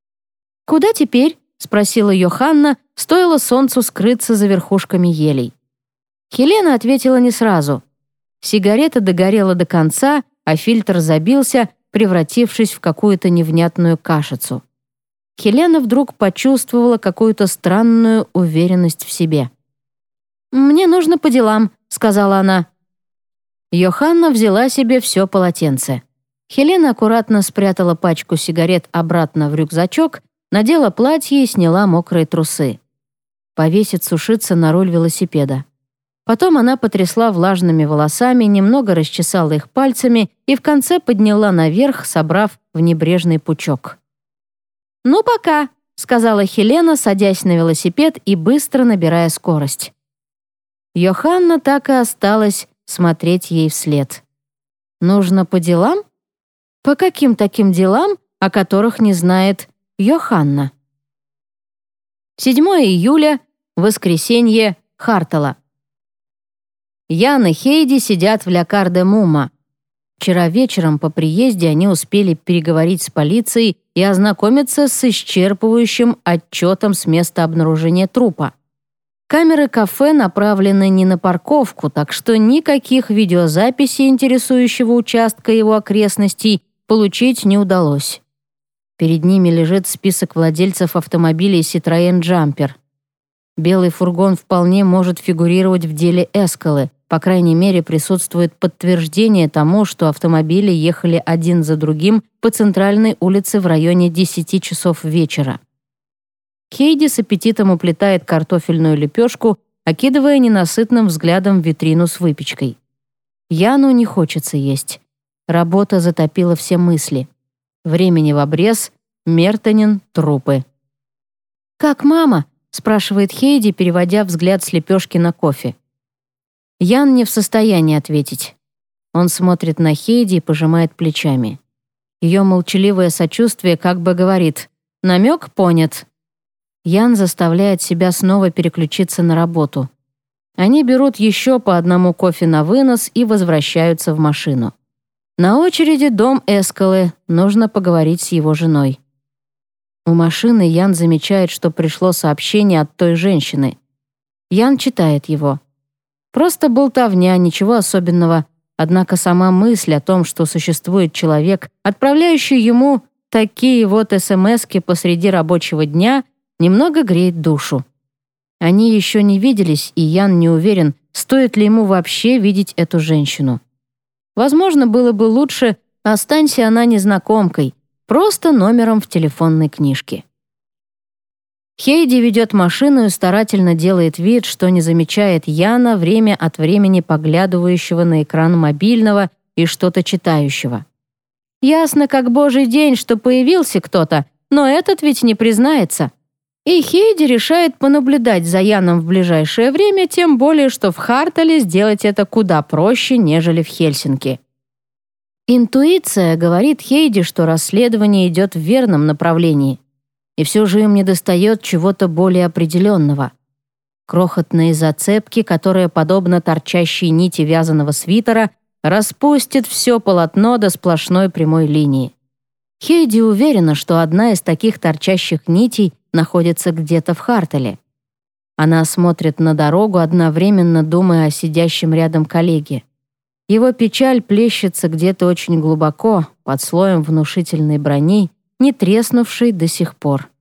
«Куда теперь?» — спросила Йоханна, стоило солнцу скрыться за верхушками елей. Хелена ответила не сразу. Сигарета догорела до конца, а фильтр забился, превратившись в какую-то невнятную кашицу. Хелена вдруг почувствовала какую-то странную уверенность в себе. «Мне нужно по делам», — сказала она. Йоханна взяла себе все полотенце. Хелена аккуратно спрятала пачку сигарет обратно в рюкзачок, надела платье и сняла мокрые трусы. Повесит сушиться на руль велосипеда. Потом она потрясла влажными волосами, немного расчесала их пальцами и в конце подняла наверх, собрав в небрежный пучок. «Ну, пока», — сказала Хелена, садясь на велосипед и быстро набирая скорость. Йоханна так и осталась смотреть ей вслед. «Нужно по делам? По каким таким делам, о которых не знает Йоханна?» седьмого июля, воскресенье, Хартала. Ян и Хейди сидят в Ля Карде Мума. Вчера вечером по приезде они успели переговорить с полицией и ознакомиться с исчерпывающим отчетом с места обнаружения трупа. Камеры кафе направлены не на парковку, так что никаких видеозаписей интересующего участка и его окрестностей получить не удалось. Перед ними лежит список владельцев автомобилей Citroën Jumper. Белый фургон вполне может фигурировать в деле Эскалы. По крайней мере, присутствует подтверждение тому, что автомобили ехали один за другим по центральной улице в районе десяти часов вечера. Хейди с аппетитом уплетает картофельную лепешку, окидывая ненасытным взглядом витрину с выпечкой. Яну не хочется есть. Работа затопила все мысли. Времени в обрез, Мертонин, трупы. «Как мама?» — спрашивает Хейди, переводя взгляд с лепешки на кофе. Ян не в состоянии ответить. Он смотрит на Хейди и пожимает плечами. Ее молчаливое сочувствие как бы говорит: «Намек понят». Ян заставляет себя снова переключиться на работу. Они берут еще по одному кофе на вынос и возвращаются в машину. На очереди дом Эскалы, нужно поговорить с его женой. У машины Ян замечает, что пришло сообщение от той женщины. Ян читает его. Просто болтовня, ничего особенного, однако сама мысль о том, что существует человек, отправляющий ему такие вот смски посреди рабочего дня, немного греет душу. Они еще не виделись, и Ян не уверен, стоит ли ему вообще видеть эту женщину. Возможно, было бы лучше, останься она незнакомкой, просто номером в телефонной книжке. Хейди ведет машину и старательно делает вид, что не замечает Яна, время от времени поглядывающего на экран мобильного и что-то читающего. Ясно как божий день, что появился кто-то, но этот ведь не признается. И Хейди решает понаблюдать за Яном в ближайшее время, тем более, что в Хартале сделать это куда проще, нежели в Хельсинки. Интуиция говорит Хейди, что расследование идет в верном направлении, и все же им недостает чего-то более определенного. Крохотные зацепки, которые, подобно торчащей нити вязаного свитера, распустят все полотно до сплошной прямой линии. Хейди уверена, что одна из таких торчащих нитей находится где-то в Хартеле. Она смотрит на дорогу, одновременно думая о сидящем рядом коллеге. Его печаль плещется где-то очень глубоко, под слоем внушительной брони, не треснувшей до сих пор.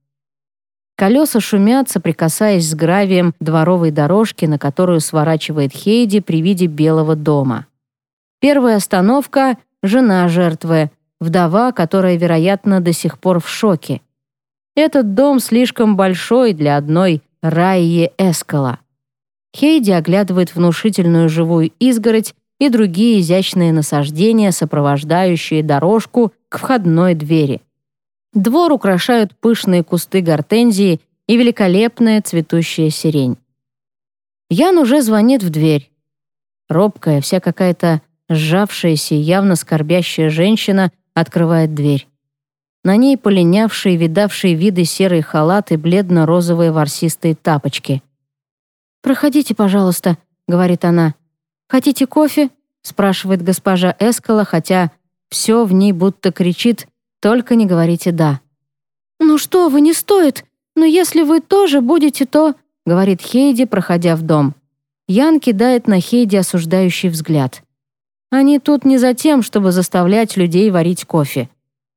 Колеса шумят, соприкасаясь с гравием дворовой дорожки, на которую сворачивает Хейди при виде белого дома. Первая остановка — жена жертвы, вдова, которая, вероятно, до сих пор в шоке. Этот дом слишком большой для одной Райи Эскала. Хейди оглядывает внушительную живую изгородь и другие изящные насаждения, сопровождающие дорожку к входной двери. Двор украшают пышные кусты гортензии и великолепная цветущая сирень. Ян уже звонит в дверь. Робкая, вся какая-то сжавшаяся и явно скорбящая женщина открывает дверь. На ней полинявшие, видавшие виды серый халат и бледно-розовые ворсистые тапочки. «Проходите, пожалуйста», — говорит она. «Хотите кофе?» — спрашивает госпожа Эскала, хотя все в ней будто кричит «только не говорите «да». «Ну что вы, не стоит! Но если вы тоже будете, то...» — говорит Хейди, проходя в дом. Ян кидает на Хейди осуждающий взгляд. «Они тут не за тем, чтобы заставлять людей варить кофе».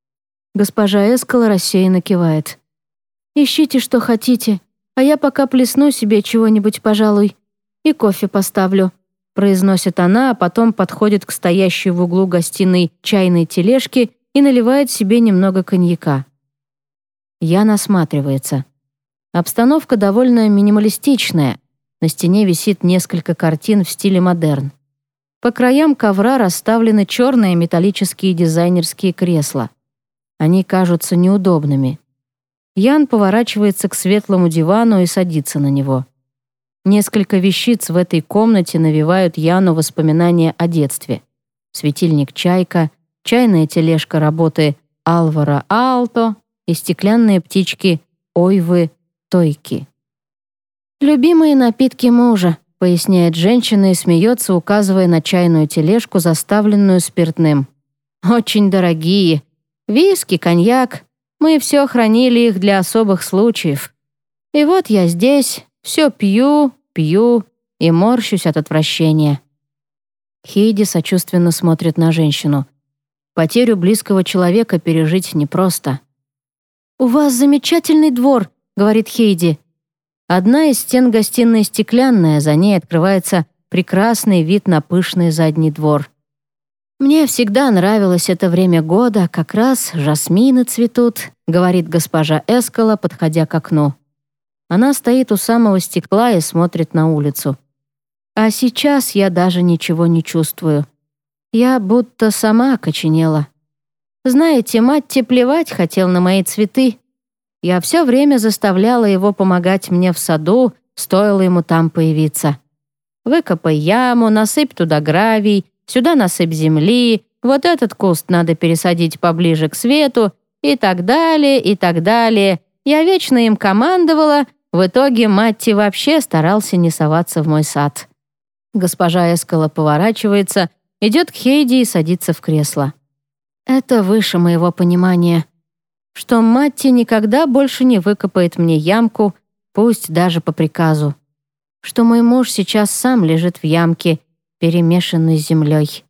Госпожа Эскала рассеянно кивает. «Ищите, что хотите, а я пока плесну себе чего-нибудь, пожалуй, и кофе поставлю», произносит она, а потом подходит к стоящей в углу гостиной чайной тележке и наливает себе немного коньяка. Ян осматривается. Обстановка довольно минималистичная. На стене висит несколько картин в стиле модерн. По краям ковра расставлены черные металлические дизайнерские кресла. Они кажутся неудобными. Ян поворачивается к светлому дивану и садится на него. Несколько вещиц в этой комнате навевают Яну воспоминания о детстве. Светильник «Чайка», чайная тележка работы Алвара Aalto и стеклянные птички Ойвы Тойки. «Любимые напитки мужа», — поясняет женщина и смеется, указывая на чайную тележку, заставленную спиртным. «Очень дорогие. Виски, коньяк. Мы все хранили их для особых случаев. И вот я здесь, все пью, пью и морщусь от отвращения». Хейди сочувственно смотрит на женщину. Потерю близкого человека пережить непросто. «У вас замечательный двор», — говорит Хейди. Одна из стен гостиной стеклянная, за ней открывается прекрасный вид на пышный задний двор. «Мне всегда нравилось это время года, как раз жасмины цветут», говорит госпожа Эскала, подходя к окну. Она стоит у самого стекла и смотрит на улицу. «А сейчас я даже ничего не чувствую. Я будто сама окоченела. Знаете, Матти плевать хотел на мои цветы. Я все время заставляла его помогать мне в саду, стоило ему там появиться. Выкопай яму, насыпь туда гравий, сюда насыпь земли, вот этот куст надо пересадить поближе к свету, и так далее, и так далее. Я вечно им командовала, в итоге Матти вообще старался не соваться в мой сад». Госпожа Эскала поворачивается, идет к Хейди и садится в кресло. «Это выше моего понимания. Что Матти никогда больше не выкопает мне ямку, пусть даже по приказу. Что мой муж сейчас сам лежит в ямке, перемешанной с землей».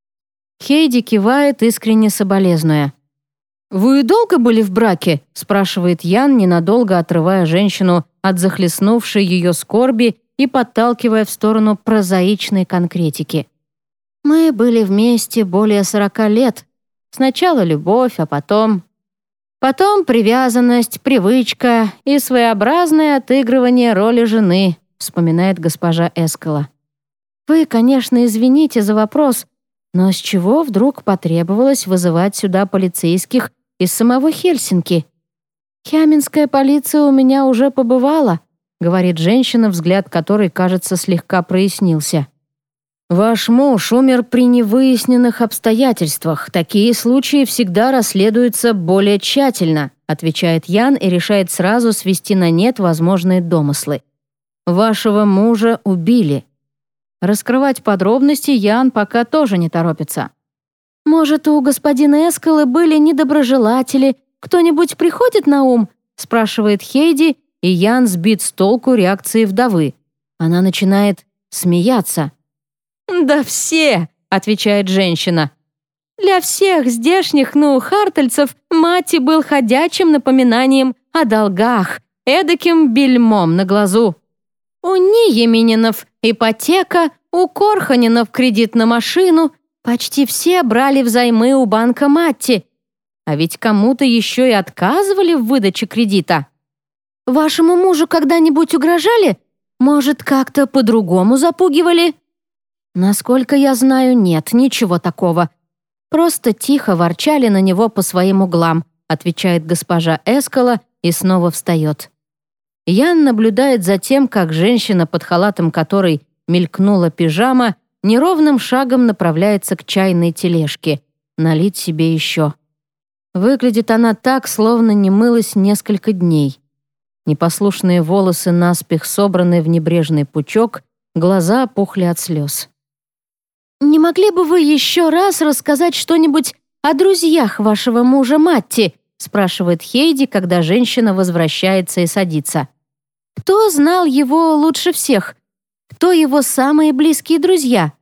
Хейди кивает, искренне соболезнуя. «Вы долго были в браке?» — спрашивает Ян, ненадолго отрывая женщину от захлестнувшей ее скорби и подталкивая в сторону прозаичной конкретики. «Мы были вместе более сорока лет. Сначала любовь, а потом...» «Потом привязанность, привычка и своеобразное отыгрывание роли жены», вспоминает госпожа Эскала. «Вы, конечно, извините за вопрос, но с чего вдруг потребовалось вызывать сюда полицейских из самого Хельсинки? Хяминская полиция у меня уже побывала», говорит женщина, взгляд которой, кажется, слегка прояснился. «Ваш муж умер при невыясненных обстоятельствах. Такие случаи всегда расследуются более тщательно», отвечает Ян и решает сразу свести на нет возможные домыслы. «Вашего мужа убили». Раскрывать подробности Ян пока тоже не торопится. «Может, у господина Эскалы были недоброжелатели? Кто-нибудь приходит на ум?» спрашивает Хейди, и Ян сбит с толку реакцией вдовы. Она начинает смеяться. «Да все!» — отвечает женщина. «Для всех здешних ноухартельцев Матти был ходячим напоминанием о долгах, эдаким бельмом на глазу. У Ниемининов ипотека, у Корханинов кредит на машину, почти все брали взаймы у банка Матти. А ведь кому-то еще и отказывали в выдаче кредита. Вашему мужу когда-нибудь угрожали? Может, как-то по-другому запугивали?» «Насколько я знаю, нет, ничего такого. Просто тихо ворчали на него по своим углам», отвечает госпожа Эскала и снова встает. Ян наблюдает за тем, как женщина, под халатом которой мелькнула пижама, неровным шагом направляется к чайной тележке, налить себе еще. Выглядит она так, словно не мылась несколько дней. Непослушные волосы наспех собраны в небрежный пучок, глаза опухли от слез. «Не могли бы вы еще раз рассказать что-нибудь о друзьях вашего мужа Матти?» спрашивает Хейди, когда женщина возвращается и садится. «Кто знал его лучше всех? Кто его самые близкие друзья?»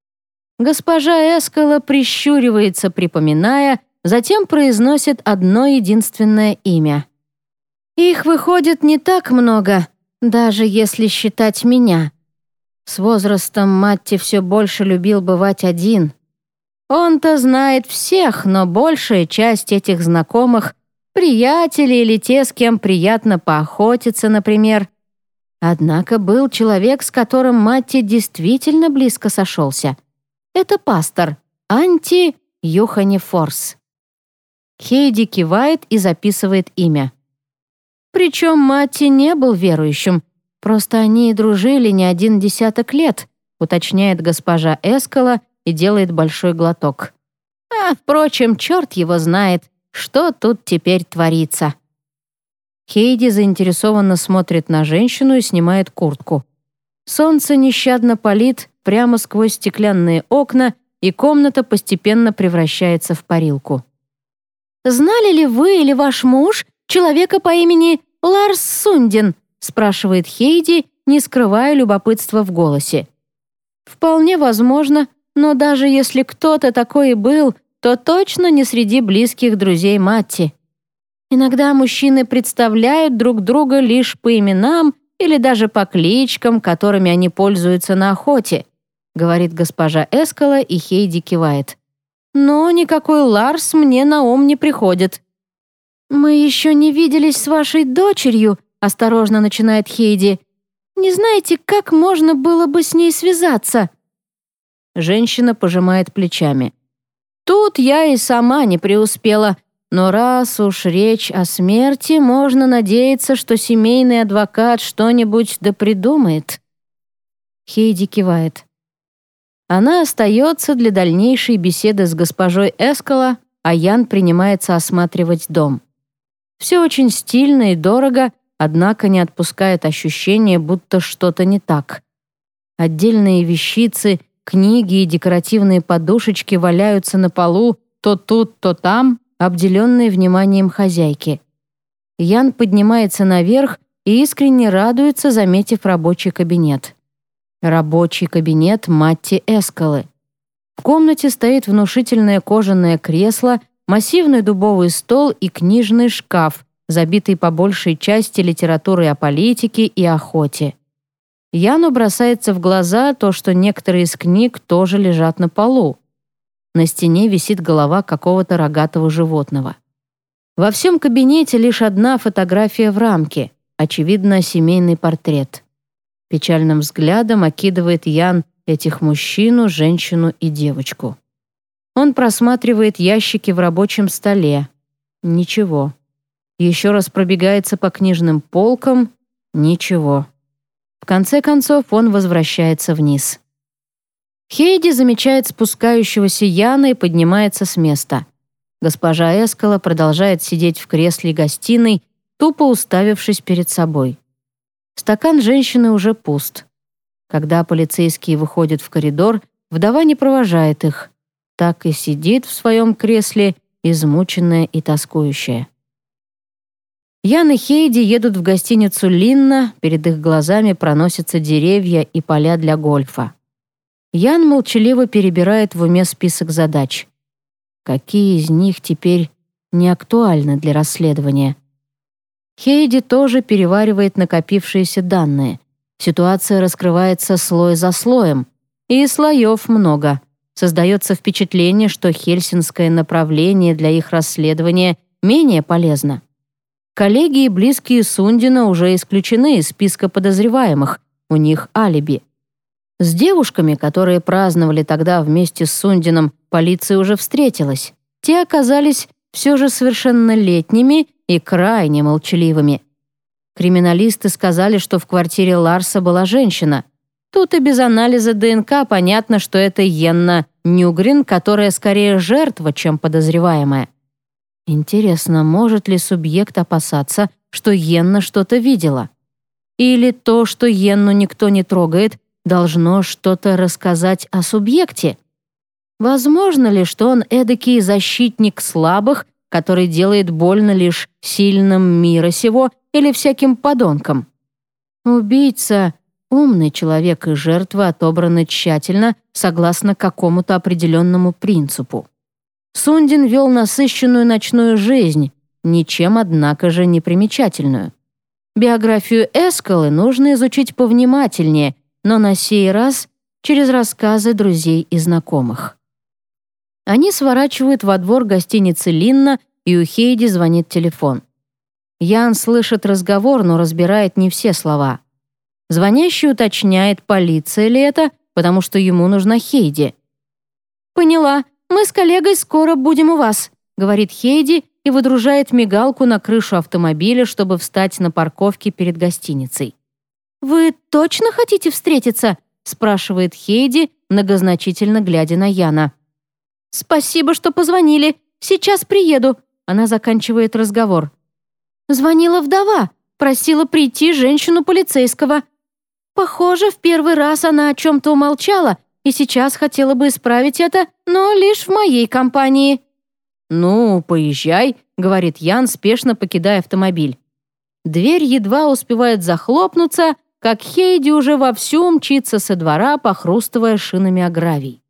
Госпожа Эскала прищуривается, припоминая, затем произносит одно единственное имя. «Их выходит не так много, даже если считать меня. С возрастом Матти все больше любил бывать один. Он-то знает всех, но большая часть этих знакомых — приятели или те, с кем приятно поохотиться, например. Однако был человек, с которым Матти действительно близко сошелся. Это пастор Анти Юханифорс». Хейди кивает и записывает имя. Причем Матти не был верующим, просто они и дружили не один десяток лет, уточняет госпожа Эскала и делает большой глоток. А, впрочем, черт его знает, что тут теперь творится. Хейди заинтересованно смотрит на женщину и снимает куртку. Солнце нещадно палит прямо сквозь стеклянные окна, и комната постепенно превращается в парилку. «Знали ли вы или ваш муж человека по имени Ларс Сундин?» спрашивает Хейди, не скрывая любопытства в голосе. «Вполне возможно, но даже если кто-то такой и был, то точно не среди близких друзей Матти. Иногда мужчины представляют друг друга лишь по именам или даже по кличкам, которыми они пользуются на охоте», говорит госпожа Эскала, и Хейди кивает. «Но никакой Ларс мне на ум не приходит». «Мы еще не виделись с вашей дочерью», осторожно начинает Хейди. «Не знаете, как можно было бы с ней связаться?» Женщина пожимает плечами. «Тут я и сама не преуспела, но раз уж речь о смерти, можно надеяться, что семейный адвокат что-нибудь да придумает». Хейди кивает. Она остается для дальнейшей беседы с госпожой Эскала, а Ян принимается осматривать дом. Все очень стильно и дорого, однако не отпускает ощущение, будто что-то не так. Отдельные вещицы, книги и декоративные подушечки валяются на полу то тут, то там, обделенные вниманием хозяйки. Ян поднимается наверх и искренне радуется, заметив рабочий кабинет. Рабочий кабинет Матти Эскалы. В комнате стоит внушительное кожаное кресло, массивный дубовый стол и книжный шкаф, забитый по большей части литературой о политике и охоте. Яну бросается в глаза то, что некоторые из книг тоже лежат на полу. На стене висит голова какого-то рогатого животного. Во всем кабинете лишь одна фотография в рамке, очевидно, семейный портрет. Печальным взглядом окидывает Ян этих мужчину, женщину и девочку. Он просматривает ящики в рабочем столе. Ничего. Еще раз пробегается по книжным полкам. Ничего. В конце концов он возвращается вниз. Хейди замечает спускающегося Яна и поднимается с места. Госпожа Эскала продолжает сидеть в кресле гостиной, тупо уставившись перед собой. Стакан женщины уже пуст. Когда полицейские выходят в коридор, вдова не провожает их. Так и сидит в своем кресле, измученная и тоскующая. Ян и Хейди едут в гостиницу «Линна», перед их глазами проносятся деревья и поля для гольфа. Ян молчаливо перебирает в уме список задач. Какие из них теперь не актуальны для расследования? Хейди тоже переваривает накопившиеся данные. Ситуация раскрывается слой за слоем. И слоев много. Создается впечатление, что хельсинское направление для их расследования менее полезно. Коллеги и близкие Сундина уже исключены из списка подозреваемых, у них алиби. С девушками, которые праздновали тогда вместе с Сундином, полиция уже встретилась. Те оказались все же совершеннолетними и крайне молчаливыми. Криминалисты сказали, что в квартире Ларса была женщина. Тут и без анализа ДНК понятно, что это Йенна Нюгрин, которая скорее жертва, чем подозреваемая. Интересно, может ли субъект опасаться, что Йенна что-то видела? Или то, что Йенну никто не трогает, должно что-то рассказать о субъекте? Возможно ли, что он эдакий защитник слабых, который делает больно лишь сильным мира сего или всяким подонкам? Убийца — умный человек, и жертвы отобраны тщательно, согласно какому-то определенному принципу. Сундин вел насыщенную ночную жизнь, ничем, однако же, не примечательную. Биографию Эскалы нужно изучить повнимательнее, но на сей раз через рассказы друзей и знакомых. Они сворачивают во двор гостиницы «Линна», и у Хейди звонит телефон. Ян слышит разговор, но разбирает не все слова. Звонящий уточняет, полиция ли это, потому что ему нужна Хейди. «Поняла. Мы с коллегой скоро будем у вас», — говорит Хейди и выдружает мигалку на крышу автомобиля, чтобы встать на парковке перед гостиницей. «Вы точно хотите встретиться?» — спрашивает Хейди, многозначительно глядя на Яна. «Спасибо, что позвонили. Сейчас приеду», — она заканчивает разговор. «Звонила вдова, просила прийти женщину полицейского. Похоже, в первый раз она о чем-то умолчала, и сейчас хотела бы исправить это, но лишь в моей компании». «Ну, поезжай», — говорит Ян, спешно покидая автомобиль. Дверь едва успевает захлопнуться, как Хейди уже вовсю мчится со двора, похрустывая шинами о гравий.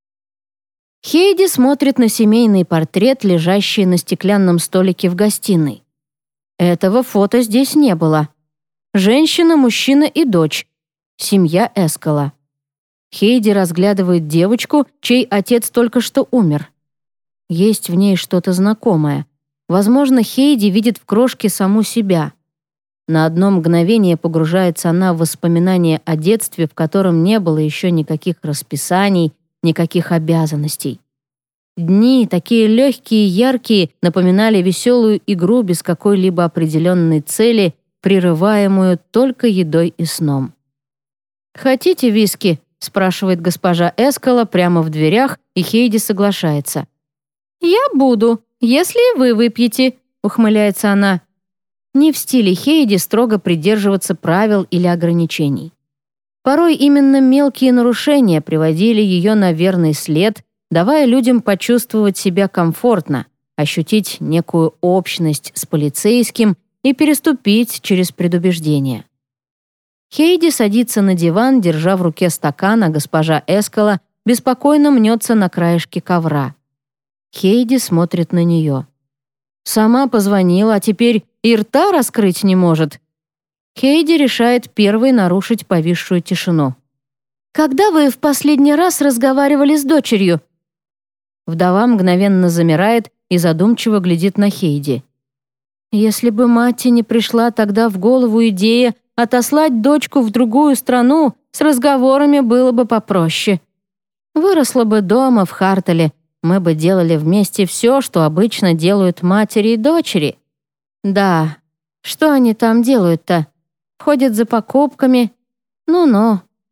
Хейди смотрит на семейный портрет, лежащий на стеклянном столике в гостиной. Этого фото здесь не было. Женщина, мужчина и дочь. Семья Эскала. Хейди разглядывает девочку, чей отец только что умер. Есть в ней что-то знакомое. Возможно, Хейди видит в крошке саму себя. На одно мгновение погружается она в воспоминания о детстве, в котором не было еще никаких расписаний, никаких обязанностей. Дни, такие легкие и яркие, напоминали веселую игру без какой-либо определенной цели, прерываемую только едой и сном. «Хотите виски?» — спрашивает госпожа Эскала прямо в дверях, и Хейди соглашается. «Я буду, если вы выпьете», — ухмыляется она. Не в стиле Хейди строго придерживаться правил или ограничений. Порой именно мелкие нарушения приводили ее на верный след, давая людям почувствовать себя комфортно, ощутить некую общность с полицейским и переступить через предубеждения. Хейди садится на диван, держа в руке стакан, а госпожа Эскала беспокойно мнется на краешке ковра. Хейди смотрит на нее. Сама позвонила, а теперь и рта раскрыть не может. Хейди решает первой нарушить повисшую тишину. «Когда вы в последний раз разговаривали с дочерью?» Вдова мгновенно замирает и задумчиво глядит на Хейди. «Если бы Матти не пришла тогда в голову идея отослать дочку в другую страну, с разговорами было бы попроще. Выросла бы дома в Хартеле, мы бы делали вместе все, что обычно делают матери и дочери. Да, что они там делают-то? Ходят за покупками? Ну-ну».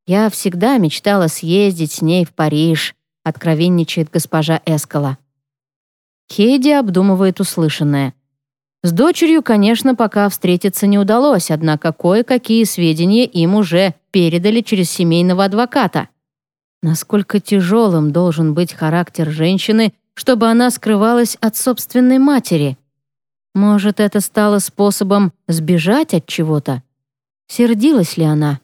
Я всегда мечтала съездить с ней в Париж, откровенничает госпожа Эскала. Хейди обдумывает услышанное. С дочерью, конечно, пока встретиться не удалось, однако кое-какие сведения им уже передали через семейного адвоката. Насколько тяжелым должен быть характер женщины, чтобы она скрывалась от собственной матери? Может, это стало способом сбежать от чего-то? Сердилась ли она?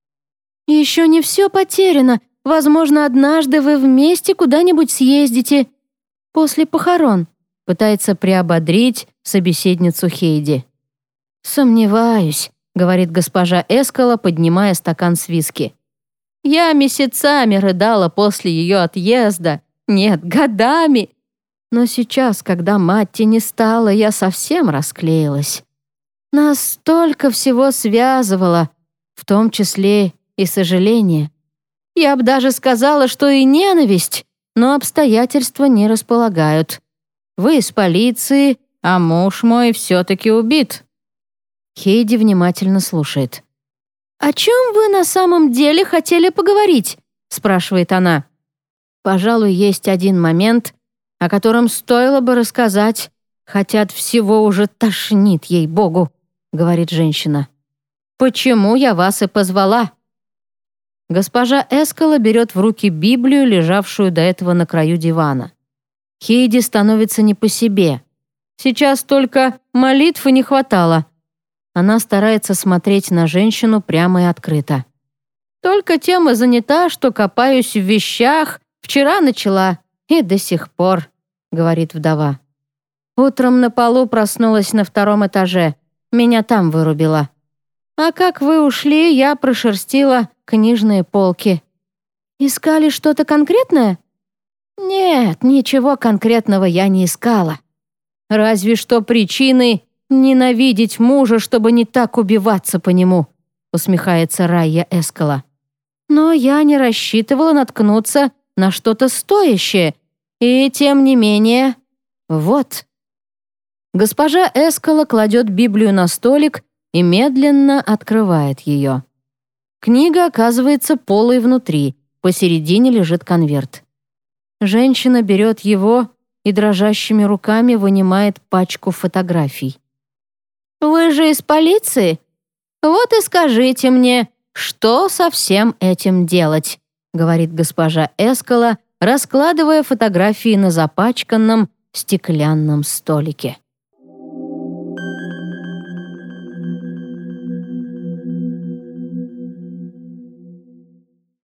«Еще не все потеряно. Возможно, однажды вы вместе куда-нибудь съездите. После похорон», — пытается приободрить собеседницу Хейди. «Сомневаюсь», — говорит госпожа Эскала, поднимая стакан с виски. «Я месяцами рыдала после ее отъезда. Нет, годами. Но сейчас, когда Матти не стало, я совсем расклеилась. Нас столько всего связывало, в том числе и сожаление. Я бы даже сказала, что и ненависть, но обстоятельства не располагают. Вы из полиции, а муж мой все-таки убит». Хейди внимательно слушает. «О чем вы на самом деле хотели поговорить?» — спрашивает она. «Пожалуй, есть один момент, о котором стоило бы рассказать, хотя от всего уже тошнит, ей-богу», — говорит женщина. «Почему я вас и позвала?» Госпожа Эскала берет в руки Библию, лежавшую до этого на краю дивана. Хейди становится не по себе. Сейчас только молитвы не хватало. Она старается смотреть на женщину прямо и открыто. «Только тем и занята, что копаюсь в вещах. Вчера начала и до сих пор», — говорит вдова. «Утром на полу проснулась на втором этаже. Меня там вырубило. А как вы ушли, я прошерстила книжные полки». «Искали что-то конкретное?» «Нет, ничего конкретного я не искала. Разве что причины ненавидеть мужа, чтобы не так убиваться по нему», усмехается Райя Эскала. «Но я не рассчитывала наткнуться на что-то стоящее, и тем не менее, вот». Госпожа Эскала кладет Библию на столик и медленно открывает ее. Книга оказывается полой внутри, посередине лежит конверт. Женщина берет его и дрожащими руками вынимает пачку фотографий. «Вы же из полиции? Вот и скажите мне, что со всем этим делать?» говорит госпожа Эскала, раскладывая фотографии на запачканном стеклянном столике.